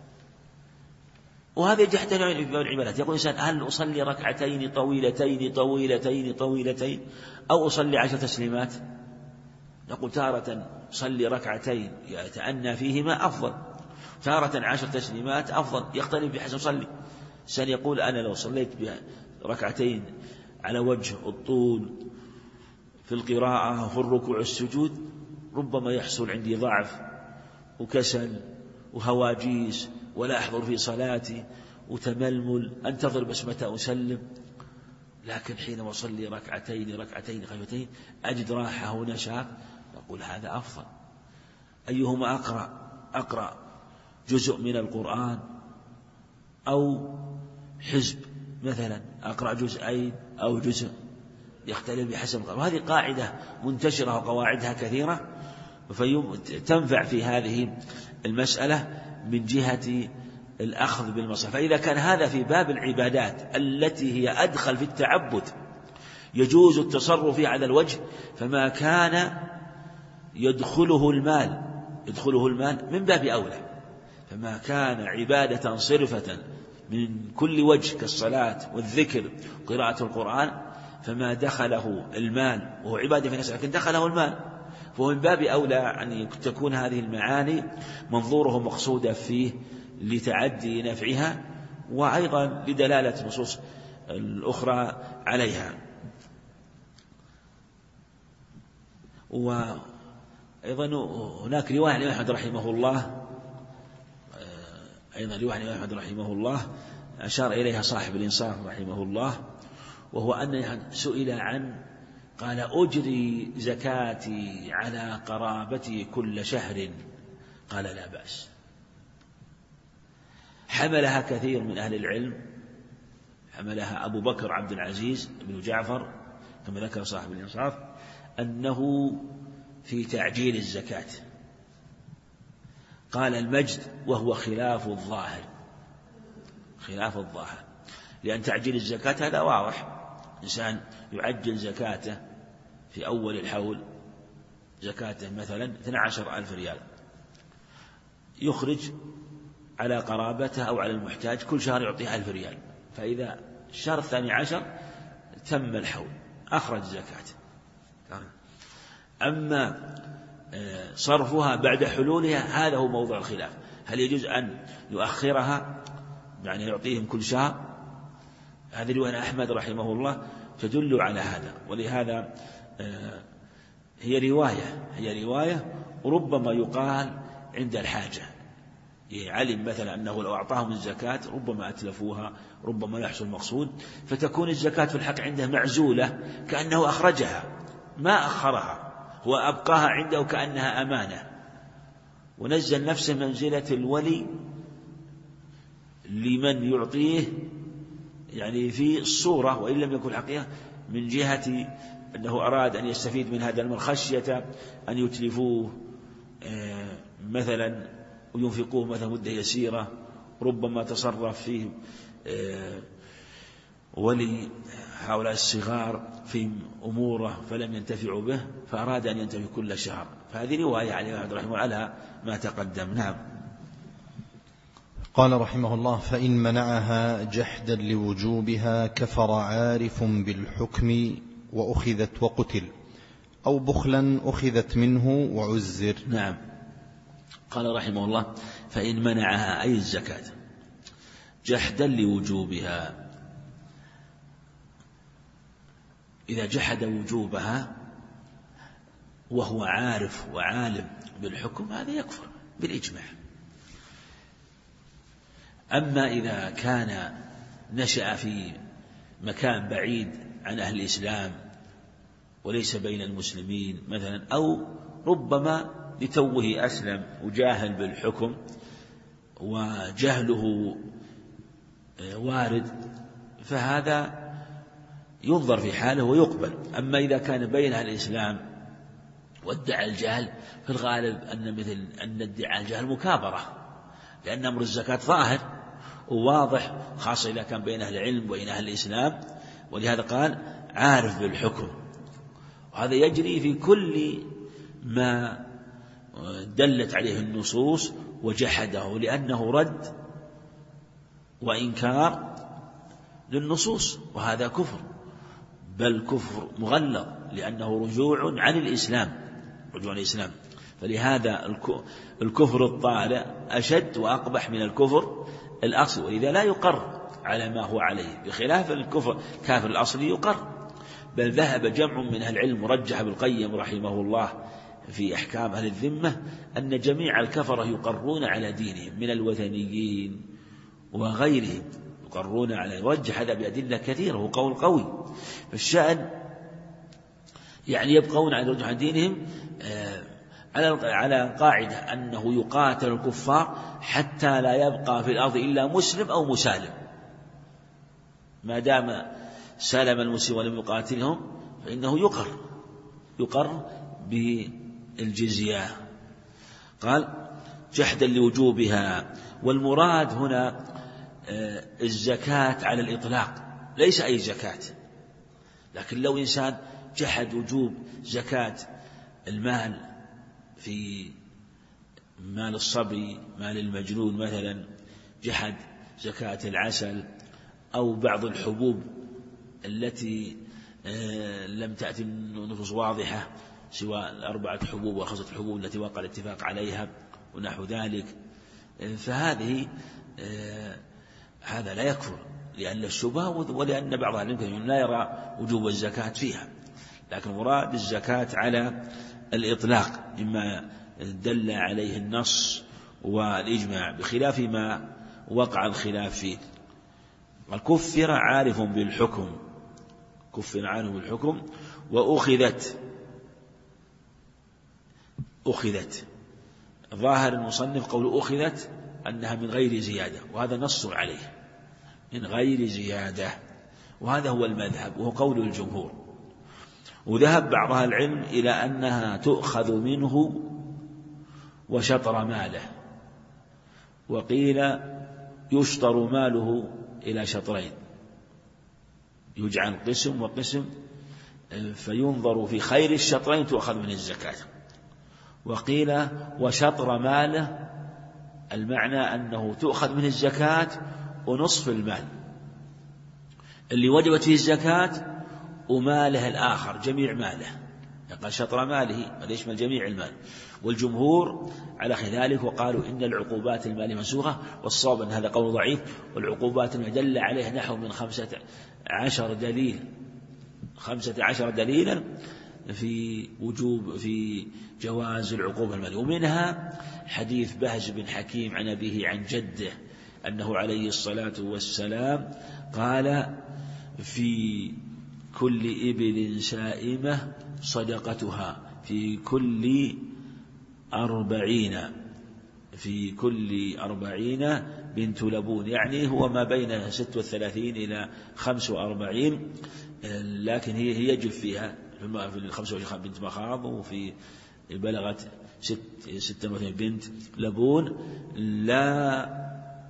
وهذا يحتاج إلى العبادات، يقول الإنسان هل أصلي ركعتين طويلتين أو أصلي 10 تسليمات؟ نقول تارة صلي ركعتين يتأنى فيهما أفضل، تارة 10 تسليمات أفضل، يختلف بحسب صلي. الإنسان يقول أنا لو صليت بركعتين على وجه الطول في القراءة وفي الركوع والسجود ربما يحصل عندي ضعف وكسل وهواجيس ولا أحضر في صلاتي وتململ، أنتظر بس متى أسلم. لكن حينما أصلي ركعتين خفيفتين أجد راحة ونشاط، نقول هذا أفضل. أيهما أقرأ جزء من القرآن أو حزب مثلا، أقرأ جزئين أو جزء، يختلف بحسب القرآن. وهذه قاعدة منتشرة وقواعدها كثيرة، فتنفع في هذه المسألة من جهة الأخذ بالمصحف. فإذا كان هذا في باب العبادات التي هي أدخل في التعبد يجوز التصرف فيه على الوجه، فما كان يدخله المال من باب أولى. فما كان عبادة صرفة من كل وجه كالصلاة والذكر وقراءة القرآن، فما دخله المال وهو عبادة في نفسه لكن دخله المال، فهو من باب أولى أن تكون هذه المعاني منظوره مقصودة فيه لتعدي نفعها، وأيضا لدلالة النصوص الأخرى عليها. وأيضا هناك رواية عن أحمد رحمه الله أشار إليها صاحب الإنصاف رحمه الله، وهو أن سئل عن قال أجري زكاتي على قرابتي كل شهر؟ قال لا بأس. حملها كثير من أهل العلم، حملها أبو بكر عبد العزيز بن جعفر كما ذكر صاحب الإنصاف أنه في تعجيل الزكاة. قال المجد وهو خلاف الظاهر، لأن تعجيل الزكاة هذا واضح، إنسان يعجل زكاته في أول الحول، زكاته مثلا 12,000 ريال، يخرج على قرابته أو على المحتاج كل شهر يعطيه 1000 ريال، فإذا الشهر 12 تم الحول أخرج زكاته. أما صرفها بعد حلولها هذا هو موضوع الخلاف، هل يجوز أن يؤخرها يعني يعطيهم كل شهر؟ هذه رواية أحمد رحمه الله تدل على هذا، ولهذا هي رواية وربما يقال عند الحاجة، علم مثلا أنه لو أعطاهم الزكاة ربما أتلفوها، ربما يحصل مقصود، فتكون الزكاة في الحق عنده معزولة كأنه أخرجها ما أخرها، هو أبقاها عنده كأنها أمانة، ونزل نفسه منزلة الولي لمن يعطيه يعني في الصورة وإن لم يكن حقيقة، من جهة أنه أراد أن يستفيد من هذا المال خشية أن يتلفوه مثلا وينفقوه مثلا مدة يسيرة، ربما تصرف فيه ولي هؤلاء الصغار في أموره فلم ينتفعوا به، فأراد أن ينتفع كل شهر. فهذه رواية علي عبد الرحمن على ما تقدم. نعم. قال رحمه الله: فإن منعها جحدا لوجوبها كفر عارف بالحكم وأخذت وقتل، أو بخلا أخذت منه وعزر. نعم. قال رحمه الله: فإن منعها أي الزكاة جحدا لوجوبها، إذا جحد وجوبها وهو عارف وعالم بالحكم هذا يكفر بالإجماع. أما إذا كان نشأ في مكان بعيد عن أهل الإسلام وليس بين المسلمين مثلا، أو ربما لتوه أسلم وجاهل بالحكم وجهله وارد، فهذا ينظر في حاله ويقبل. أما إذا كان بين أهل الإسلام وادعى الجهل، في الغالب أن ادعاء الجهل مكابرة، لأن أمر الزكاة ظاهر وواضح، خاصة إذا كان بين أهل العلم وبين أهل الإسلام. ولهذا قال عارف بالحكم، وهذا يجري في كل ما دلت عليه النصوص وجحده، لأنه رد وإنكار للنصوص، وهذا كفر، بل كفر مغلظ، لأنه رجوع عن الإسلام، رجوع عن الإسلام. فلهذا الكفر الطارئ أشد وأقبح من الكفر الأصلي، ولذا لا يقر على ما هو عليه، بخلاف الكفر كافر الأصلي يقر. بل ذهب جمع من أهل العلم ورجح ابن القيم رحمه الله في أحكام أهل الذمة أن جميع الكفرة يقرون على دينهم من الوثنيين وغيرهم، يقرون على، يرجح هذا بأدلة كثيرة وهو قول قوي. فالشأن يعني يبقون عن دينهم على قاعدة أنه يقاتل الكفار حتى لا يبقى في الأرض إلا مسلم أو مسالم، ما دام سلم المسلم ولم يقاتلهم فإنه يقر بالجزية. قال جحدا لوجوبها، والمراد هنا الزكاة على الإطلاق، ليس أي زكاة. لكن لو إنسان جحد وجوب زكاة المال في مال الصبي، مال المجنون مثلا، جحد زكاة العسل أو بعض الحبوب التي لم تأتي النصوص واضحة سوى 4 حبوب و5 حبوب التي وقع الاتفاق عليها ونحو ذلك، فهذه هذا لا يكفر لأن الشبهة، ولأن بعض أهل العلم لا يرى وجوب الزكاة فيها. لكن مراد الزكاة على الإطلاق مما دل عليه النص والإجماع، بخلاف ما وقع الخلاف فيه. كفر عارف بالحكم، كفر عارف بالحكم، وأخذت ظاهر المصنف قول أخذت أنها من غير زيادة، وهذا نص عليه من غير زيادة، وهذا هو المذهب وهو قول الجمهور. وذهب بعض أهل العلم إلى أنها تؤخذ منه وشطر ماله، وقيل يشطر ماله إلى شطرين، يجعل قسم وقسم، فينظر في خير الشطرين تؤخذ من الزكاة. وقيل وشطر ماله، المعنى أنه تؤخذ من الزكاة ونصف المال اللي وجبت فيه الزكاة وماله الآخر جميع ماله، قال شطر ماله هذا يشمل جميع المال. والجمهور على ذلك وقالوا إن العقوبات المالية منسوخة، والصواب أن هذا قول ضعيف، والعقوبات دل عليها نحو من 15 دليلا في وجوب في جواز العقوبة المالية. ومنها حديث بهز بن حكيم عن أبيه عن جده أنه عليه الصلاة والسلام قال في كل إبل سائمة صدقتها في كل 40 بنت لبون، يعني هو ما بين 36 إلى 45، لكن هي يجب فيها في 25 بنت مخاض، وفي بلغت 36 بنت لبون. لا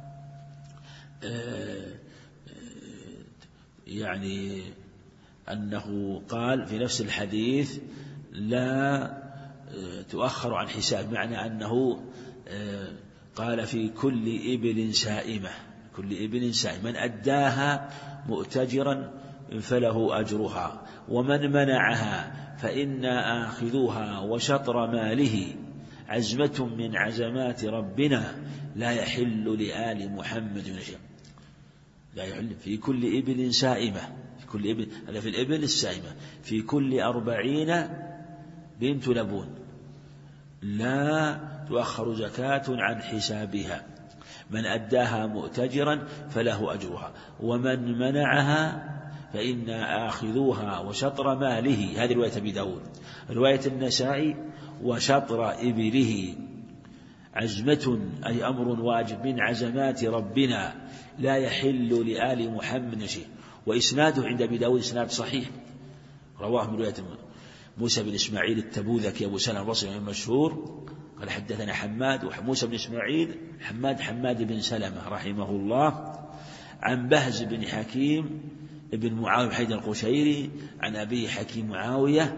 يعني أنه قال في نفس الحديث لا تؤخر عن حساب، معنى أنه قال في كل إبل سائمة، كل إبل سائمة من أداها مؤتجرا فله أجرها، ومن منعها فإنا آخذوها وشطر ماله، عزمة من عزمات ربنا لا يحل لآل محمد شيء. لا يحل في كل إبل سائمة، في كل إبل، هذا في الإبل السائمة، في كل 40 بنت لبون لا تؤخر زكاة عن حسابها، من أداها مؤتجرا فله أجرها، ومن منعها فإنا آخذوها وشطر ماله. هذه رواية أبي داود. رواية النسائي وشطر إبله، عزمة أي أمر واجب من عزمات ربنا لا يحل لآل محمد شيء. وإسناده عند أبي داود إسناد صحيح، رواه من رواية موسى بن إسماعيل التبوذكي أبو سلمة البصري المشهور قال حدثنا حماد، وموسى بن إسماعيل حماد بن سلمة رحمه الله، عن بهز بن حكيم ابن معاوية بن حيدة القشيري، عن أبي حكيم معاوية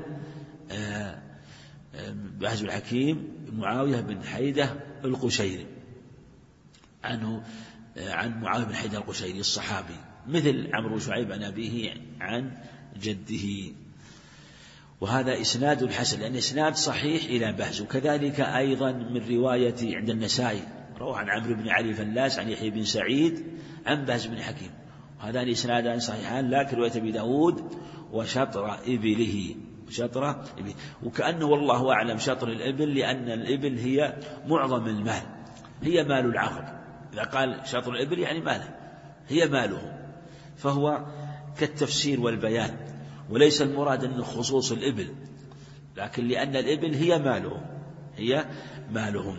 بهز بن حكيم معاوية بن حيدة القشيري عنه، عن معاوية بن حيدة القشيري الصحابي، مثل عمرو بن شعيب عن أبيه عن جده. وهذا إسناد حسن لأن إسناد صحيح إلى بهز. وكذلك أيضا من رواية عند النسائي رواه عن عمرو بن علي فلاس عن يحيى بن سعيد عن بهز بن حكيم، وهذان إسنادان صحيحان، لكن رواية أبي داود وشطر إبله، شطر إبله، وكأنه والله أعلم شطر الإبل، لأن الإبل هي معظم المال، هي مال العقد. إذا قال شطر الإبل يعني ماله، هي ماله، فهو كالتفسير والبيان، وليس المراد أنه خصوص الإبل، لكن لأن الإبل هي مالهم، هي مالهم.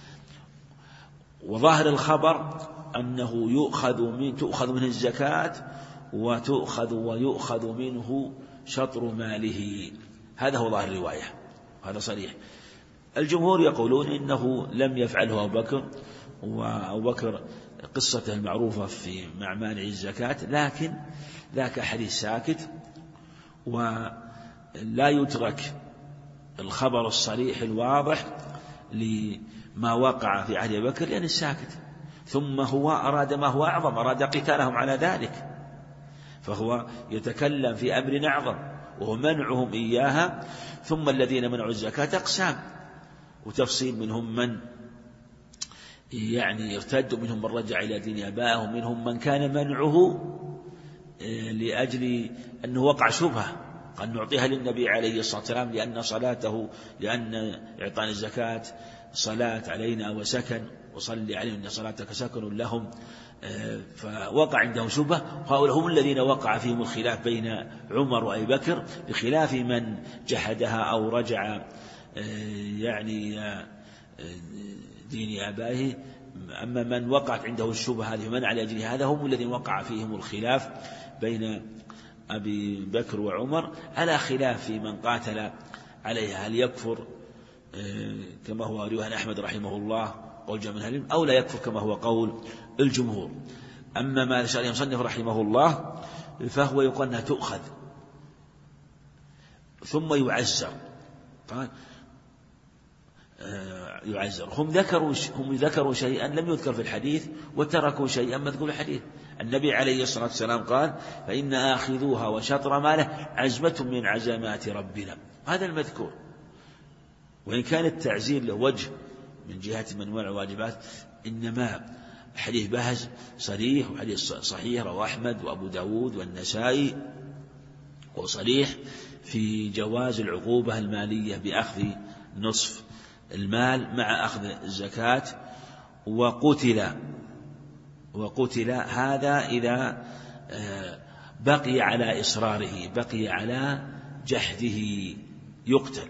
وظاهر الخبر أنه تؤخذ منه الزكاة ويؤخذ منه شطر ماله، هذا هو ظاهر الرواية، هذا صريح. الجمهور يقولون إنه لم يفعله أبو بكر، وأبو بكر قصته المعروفة في مع مانع الزكاة، لكن ذاك حديث ساكت، ولا يترك الخبر الصريح الواضح لما وقع في عهد أبي بكر لأن الساكت، ثم هو أراد ما هو أعظم، أراد قتالهم على ذلك، فهو يتكلم في أمر أعظم وهو منعهم إياها. ثم الذين منعوا الزكاة أقسام وتفصيل، منهم من يعني ارتد، منهم من رجع إلى دين آبائهم، منهم من كان منعه لأجل أنه وقع شبهة، قد نعطيها للنبي عليه الصلاة والسلام لأن صلاته، لأن إعطاء الزكاة صلاة علينا وسكن، وصلي عليهم إن صلاتك سكن لهم، فوقع عندهم شبهة. هؤلاء هم الذين وقع فيهم الخلاف بين عمر وأبي بكر، بخلاف من جحدها أو رجع يعني دين آبائه. أما من وقعت عنده الشبهة هذه من على أجل هذا هم الذين وقع فيهم الخلاف بين أبي بكر وعمر، على خلاف في من قاتل عليها، هل يكفر كما هو رواية أحمد رحمه الله قول جمع العلم، أو لا يكفر كما هو قول الجمهور. أما ما شرع المصنف رحمه الله فهو يقول أنها تؤخذ ثم يعزر، يعزر. هم ذكروا شيئا لم يذكر في الحديث، وتركوا شيئا مذكور في الحديث. النبي عليه الصلاة والسلام قال فإن آخذوها وشطر ماله عزمة من عزمات ربنا، هذا المذكور. وإن كان التعزير له وجه من جهة منوع الواجبات، إنما حديث بهز صريح، وحديث صحيح رواه أحمد وأبو داود والنسائي، وصريح في جواز العقوبة المالية بأخذ نصف المال مع أخذ الزكاة. وقتل هذا إذا بقي على إصراره، بقي على جحده يقتل.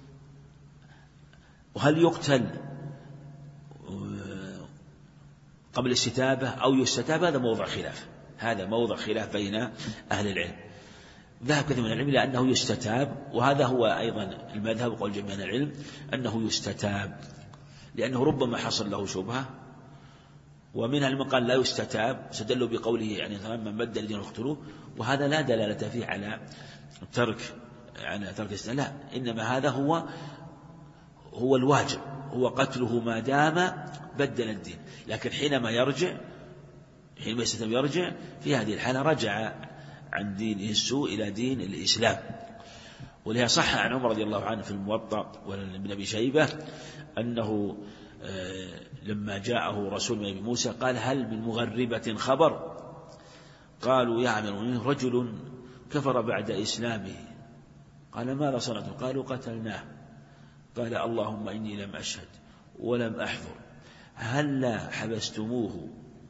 وهل يقتل قبل الاستتابة أو يستتاب، هذا موضع خلاف، هذا موضع خلاف بين أهل العلم. ذهب كثير من العلم إلى أنه يستتاب، وهذا هو أيضا المذهب وقول جميع العلم أنه يستتاب، لأنه ربما حصل له شبهة. ومنها من قال لا يستتاب، استدلوا بقوله يعني من بدل دينه اقتلوه، وهذا لا دلالة فيه على ترك الاستتاب، لا، إنما هذا هو الواجب، هو قتله ما دام بدل الدين. لكن حينما يستتاب يرجع، في هذه الحالة رجع عن دينه السوء إلى دين الإسلام. ولهذا صح عن عمر رضي الله عنه في الموطأ وابن أبي شيبة أنه لما جاءه رسول من أبي موسى قال هل من مغربة خبر؟ قالوا يا أمير المؤمنين رجل كفر بعد إسلامه. قال ماذا صنعتم؟ قالوا قتلناه. قال اللهم إني لم أشهد ولم أحضر، هلا حبستموه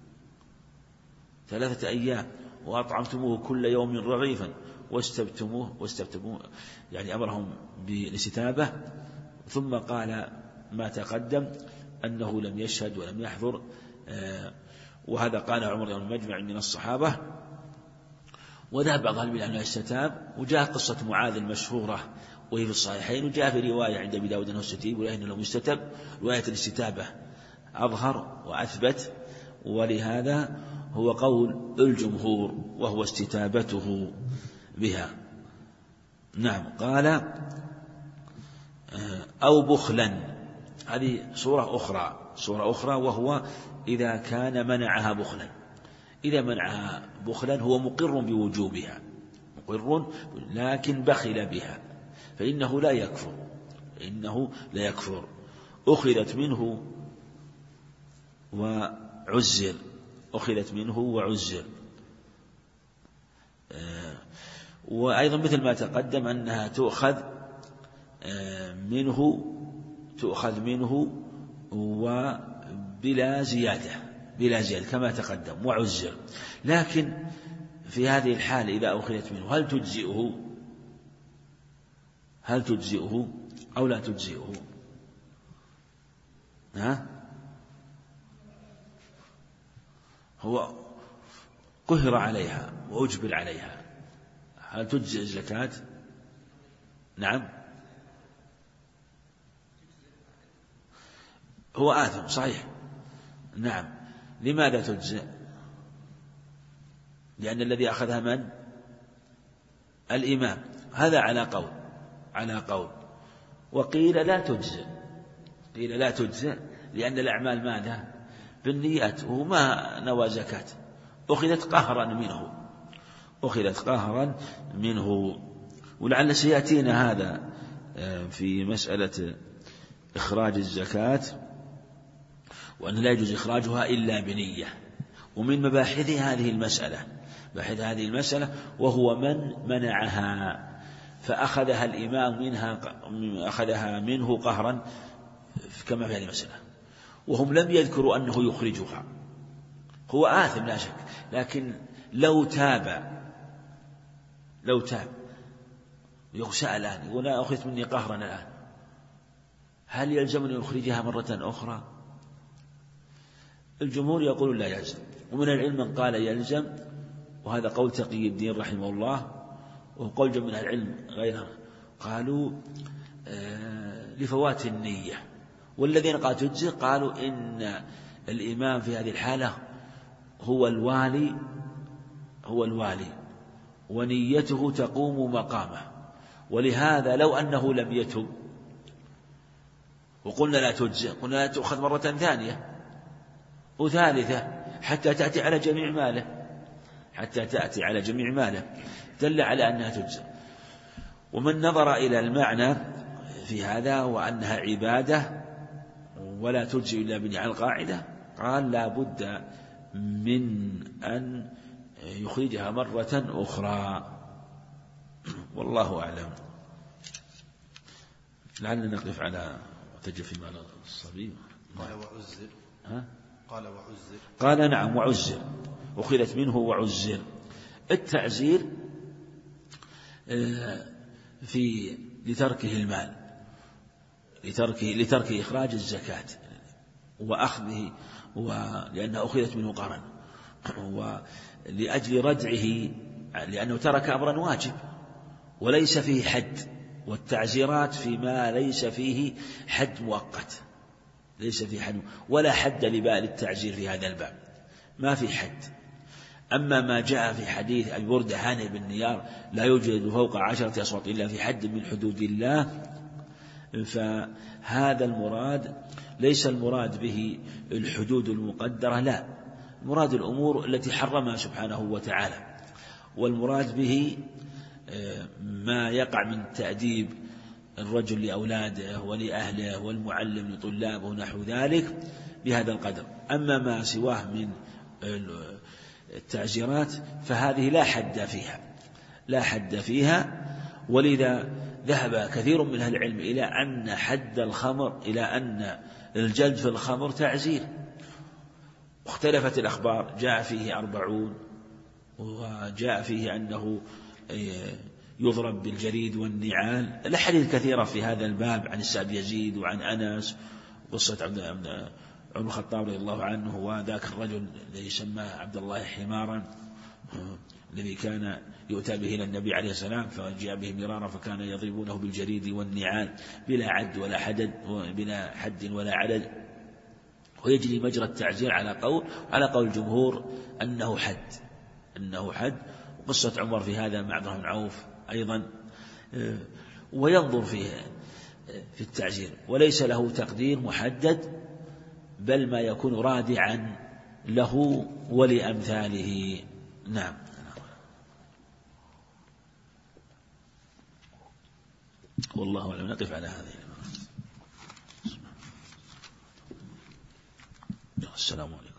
3 أيام وأطعمتموه كل يوم رغيفا واستبتموه، يعني أمرهم بالاستتابة. ثم قال ما تقدم أنه لم يشهد ولم يحضر، وهذا قال عمر يوم المجمع من الصحابة. وذهب بعض أهل العلم أنه استتاب. وجاء قصة معاذ المشهورة وهي في الصحيحين، وجاء في رواية عند أبي داود أنه استتيب ولكنه لم يستتب. رواية الاستتابة أظهر وأثبت، ولهذا هو قول الجمهور وهو استتابته بها. نعم. قال أو بخلا، هذه صورة أخرى وهو إذا كان منعها بخلا. إذا منعها بخلا هو مقر بوجوبها، لكن بخل بها، فإنه لا يكفر. أخذت منه وعزر. وأيضا مثل ما تقدم أنها تؤخذ منه وبلا زيادة كما تقدم وعزر. لكن في هذه الحال إذا أخذت منه هل تجزئه أو لا تجزئه؟ هو قهر عليها وأجبر عليها، هل تجزئ الزكاة؟ نعم، هو آثم صحيح. نعم. لماذا تجزئ؟ لأن الذي أخذها من؟ الإمام. هذا على قول. وقيل لا تجزئ لأن الأعمال ماذا؟ بالنيات، وما نوى زكاة، أخذت قهرا منه. ولعل سيأتينا هذا في مسألة إخراج الزكاة، وأن لا يجوز إخراجها إلا بنية. ومن مباحث هذه المسألة وهو من منعها فأخذها الإمام أخذها منه قهرا كما في هذه المسألة، وهم لم يذكروا أنه يخرجها، هو آثم لا شك، لكن لو تاب يقول الآن يقول لا أخذت مني قهرا الآن، هل يلزم أن يخرجها مرة أخرى؟ الجمهور يقول لا يلزم، ومن العلم من قال يلزم، وهذا قول تقي الدين رحمه الله، وقول جمع من العلم غيره قالوا لفوات النية. والذين قالوا تجزي قالوا إن الإمام في هذه الحالة هو الوالي ونيته تقوم مقامه، ولهذا لو أنه لم يتب وقلنا لا تجزي، قلنا لا تؤخذ مرة ثانية وثالثة حتى تأتي على جميع ماله، دل على أنها تجزي. ومن نظر إلى المعنى في هذا وأنها عبادة ولا تجزي إلا بناء القاعدة، قال لا بد من أن يخرجها مرة أخرى، والله أعلم. لعلنا نقف على تجفي مال الصبي. قال نعم وعزر، أخذت منه وعزر. التعزير لتركه المال، لترك إخراج الزكاة، وأخذه، لأنها أخذت منه قرن، ولأجل ردعه لأنه ترك أمرا واجب وليس فيه حد، والتعزيرات فيما ليس فيه حد مؤقت، ليس فيه حد ولا حد لبال التعزير في هذا الباب، ما في حد. أما ما جاء في حديث أبي بردة هانئ بن نيار لا يوجد فوق 10 أصوات إلا في حد من حدود الله، فهذا المراد ليس المراد به الحدود المقدرة، لا، المراد الأمور التي حرمها سبحانه وتعالى، والمراد به ما يقع من تأديب الرجل لأولاده ولأهله والمعلم لطلابه نحو ذلك بهذا القدر. أما ما سواه من التعزيرات فهذه لا حد فيها، ولذا ذهب كثير من أهل العلم إلى أن حد الخمر، إلى أن الجلد في الخمر تعزير. اختلفت الأخبار، جاء فيه 40 وجاء فيه أنه يضرب بالجريد والنعال. الأحاديث كثيرة في هذا الباب عن السعد يزيد وعن أنس، قصة عمر الخطاب رضي الله عنه وذاك الرجل الذي سماه عبد الله حمارا الذي كان يؤتى به إلى النبي عليه السلام فجاء به مرارا فكان يضربونه بالجريد والنعال بلا عد ولا حدد، بلا حد ولا عدد، ويجري مجرى التعزير على قول الجمهور أنه حد. وقصة عمر في هذا مع عبد الرحمن بن عوف أيضا، وينظر في التعزير وليس له تقدير محدد، بل ما يكون رادعا له ولأمثاله. نعم. والله أعلم. نقف على هذه. السلام عليكم.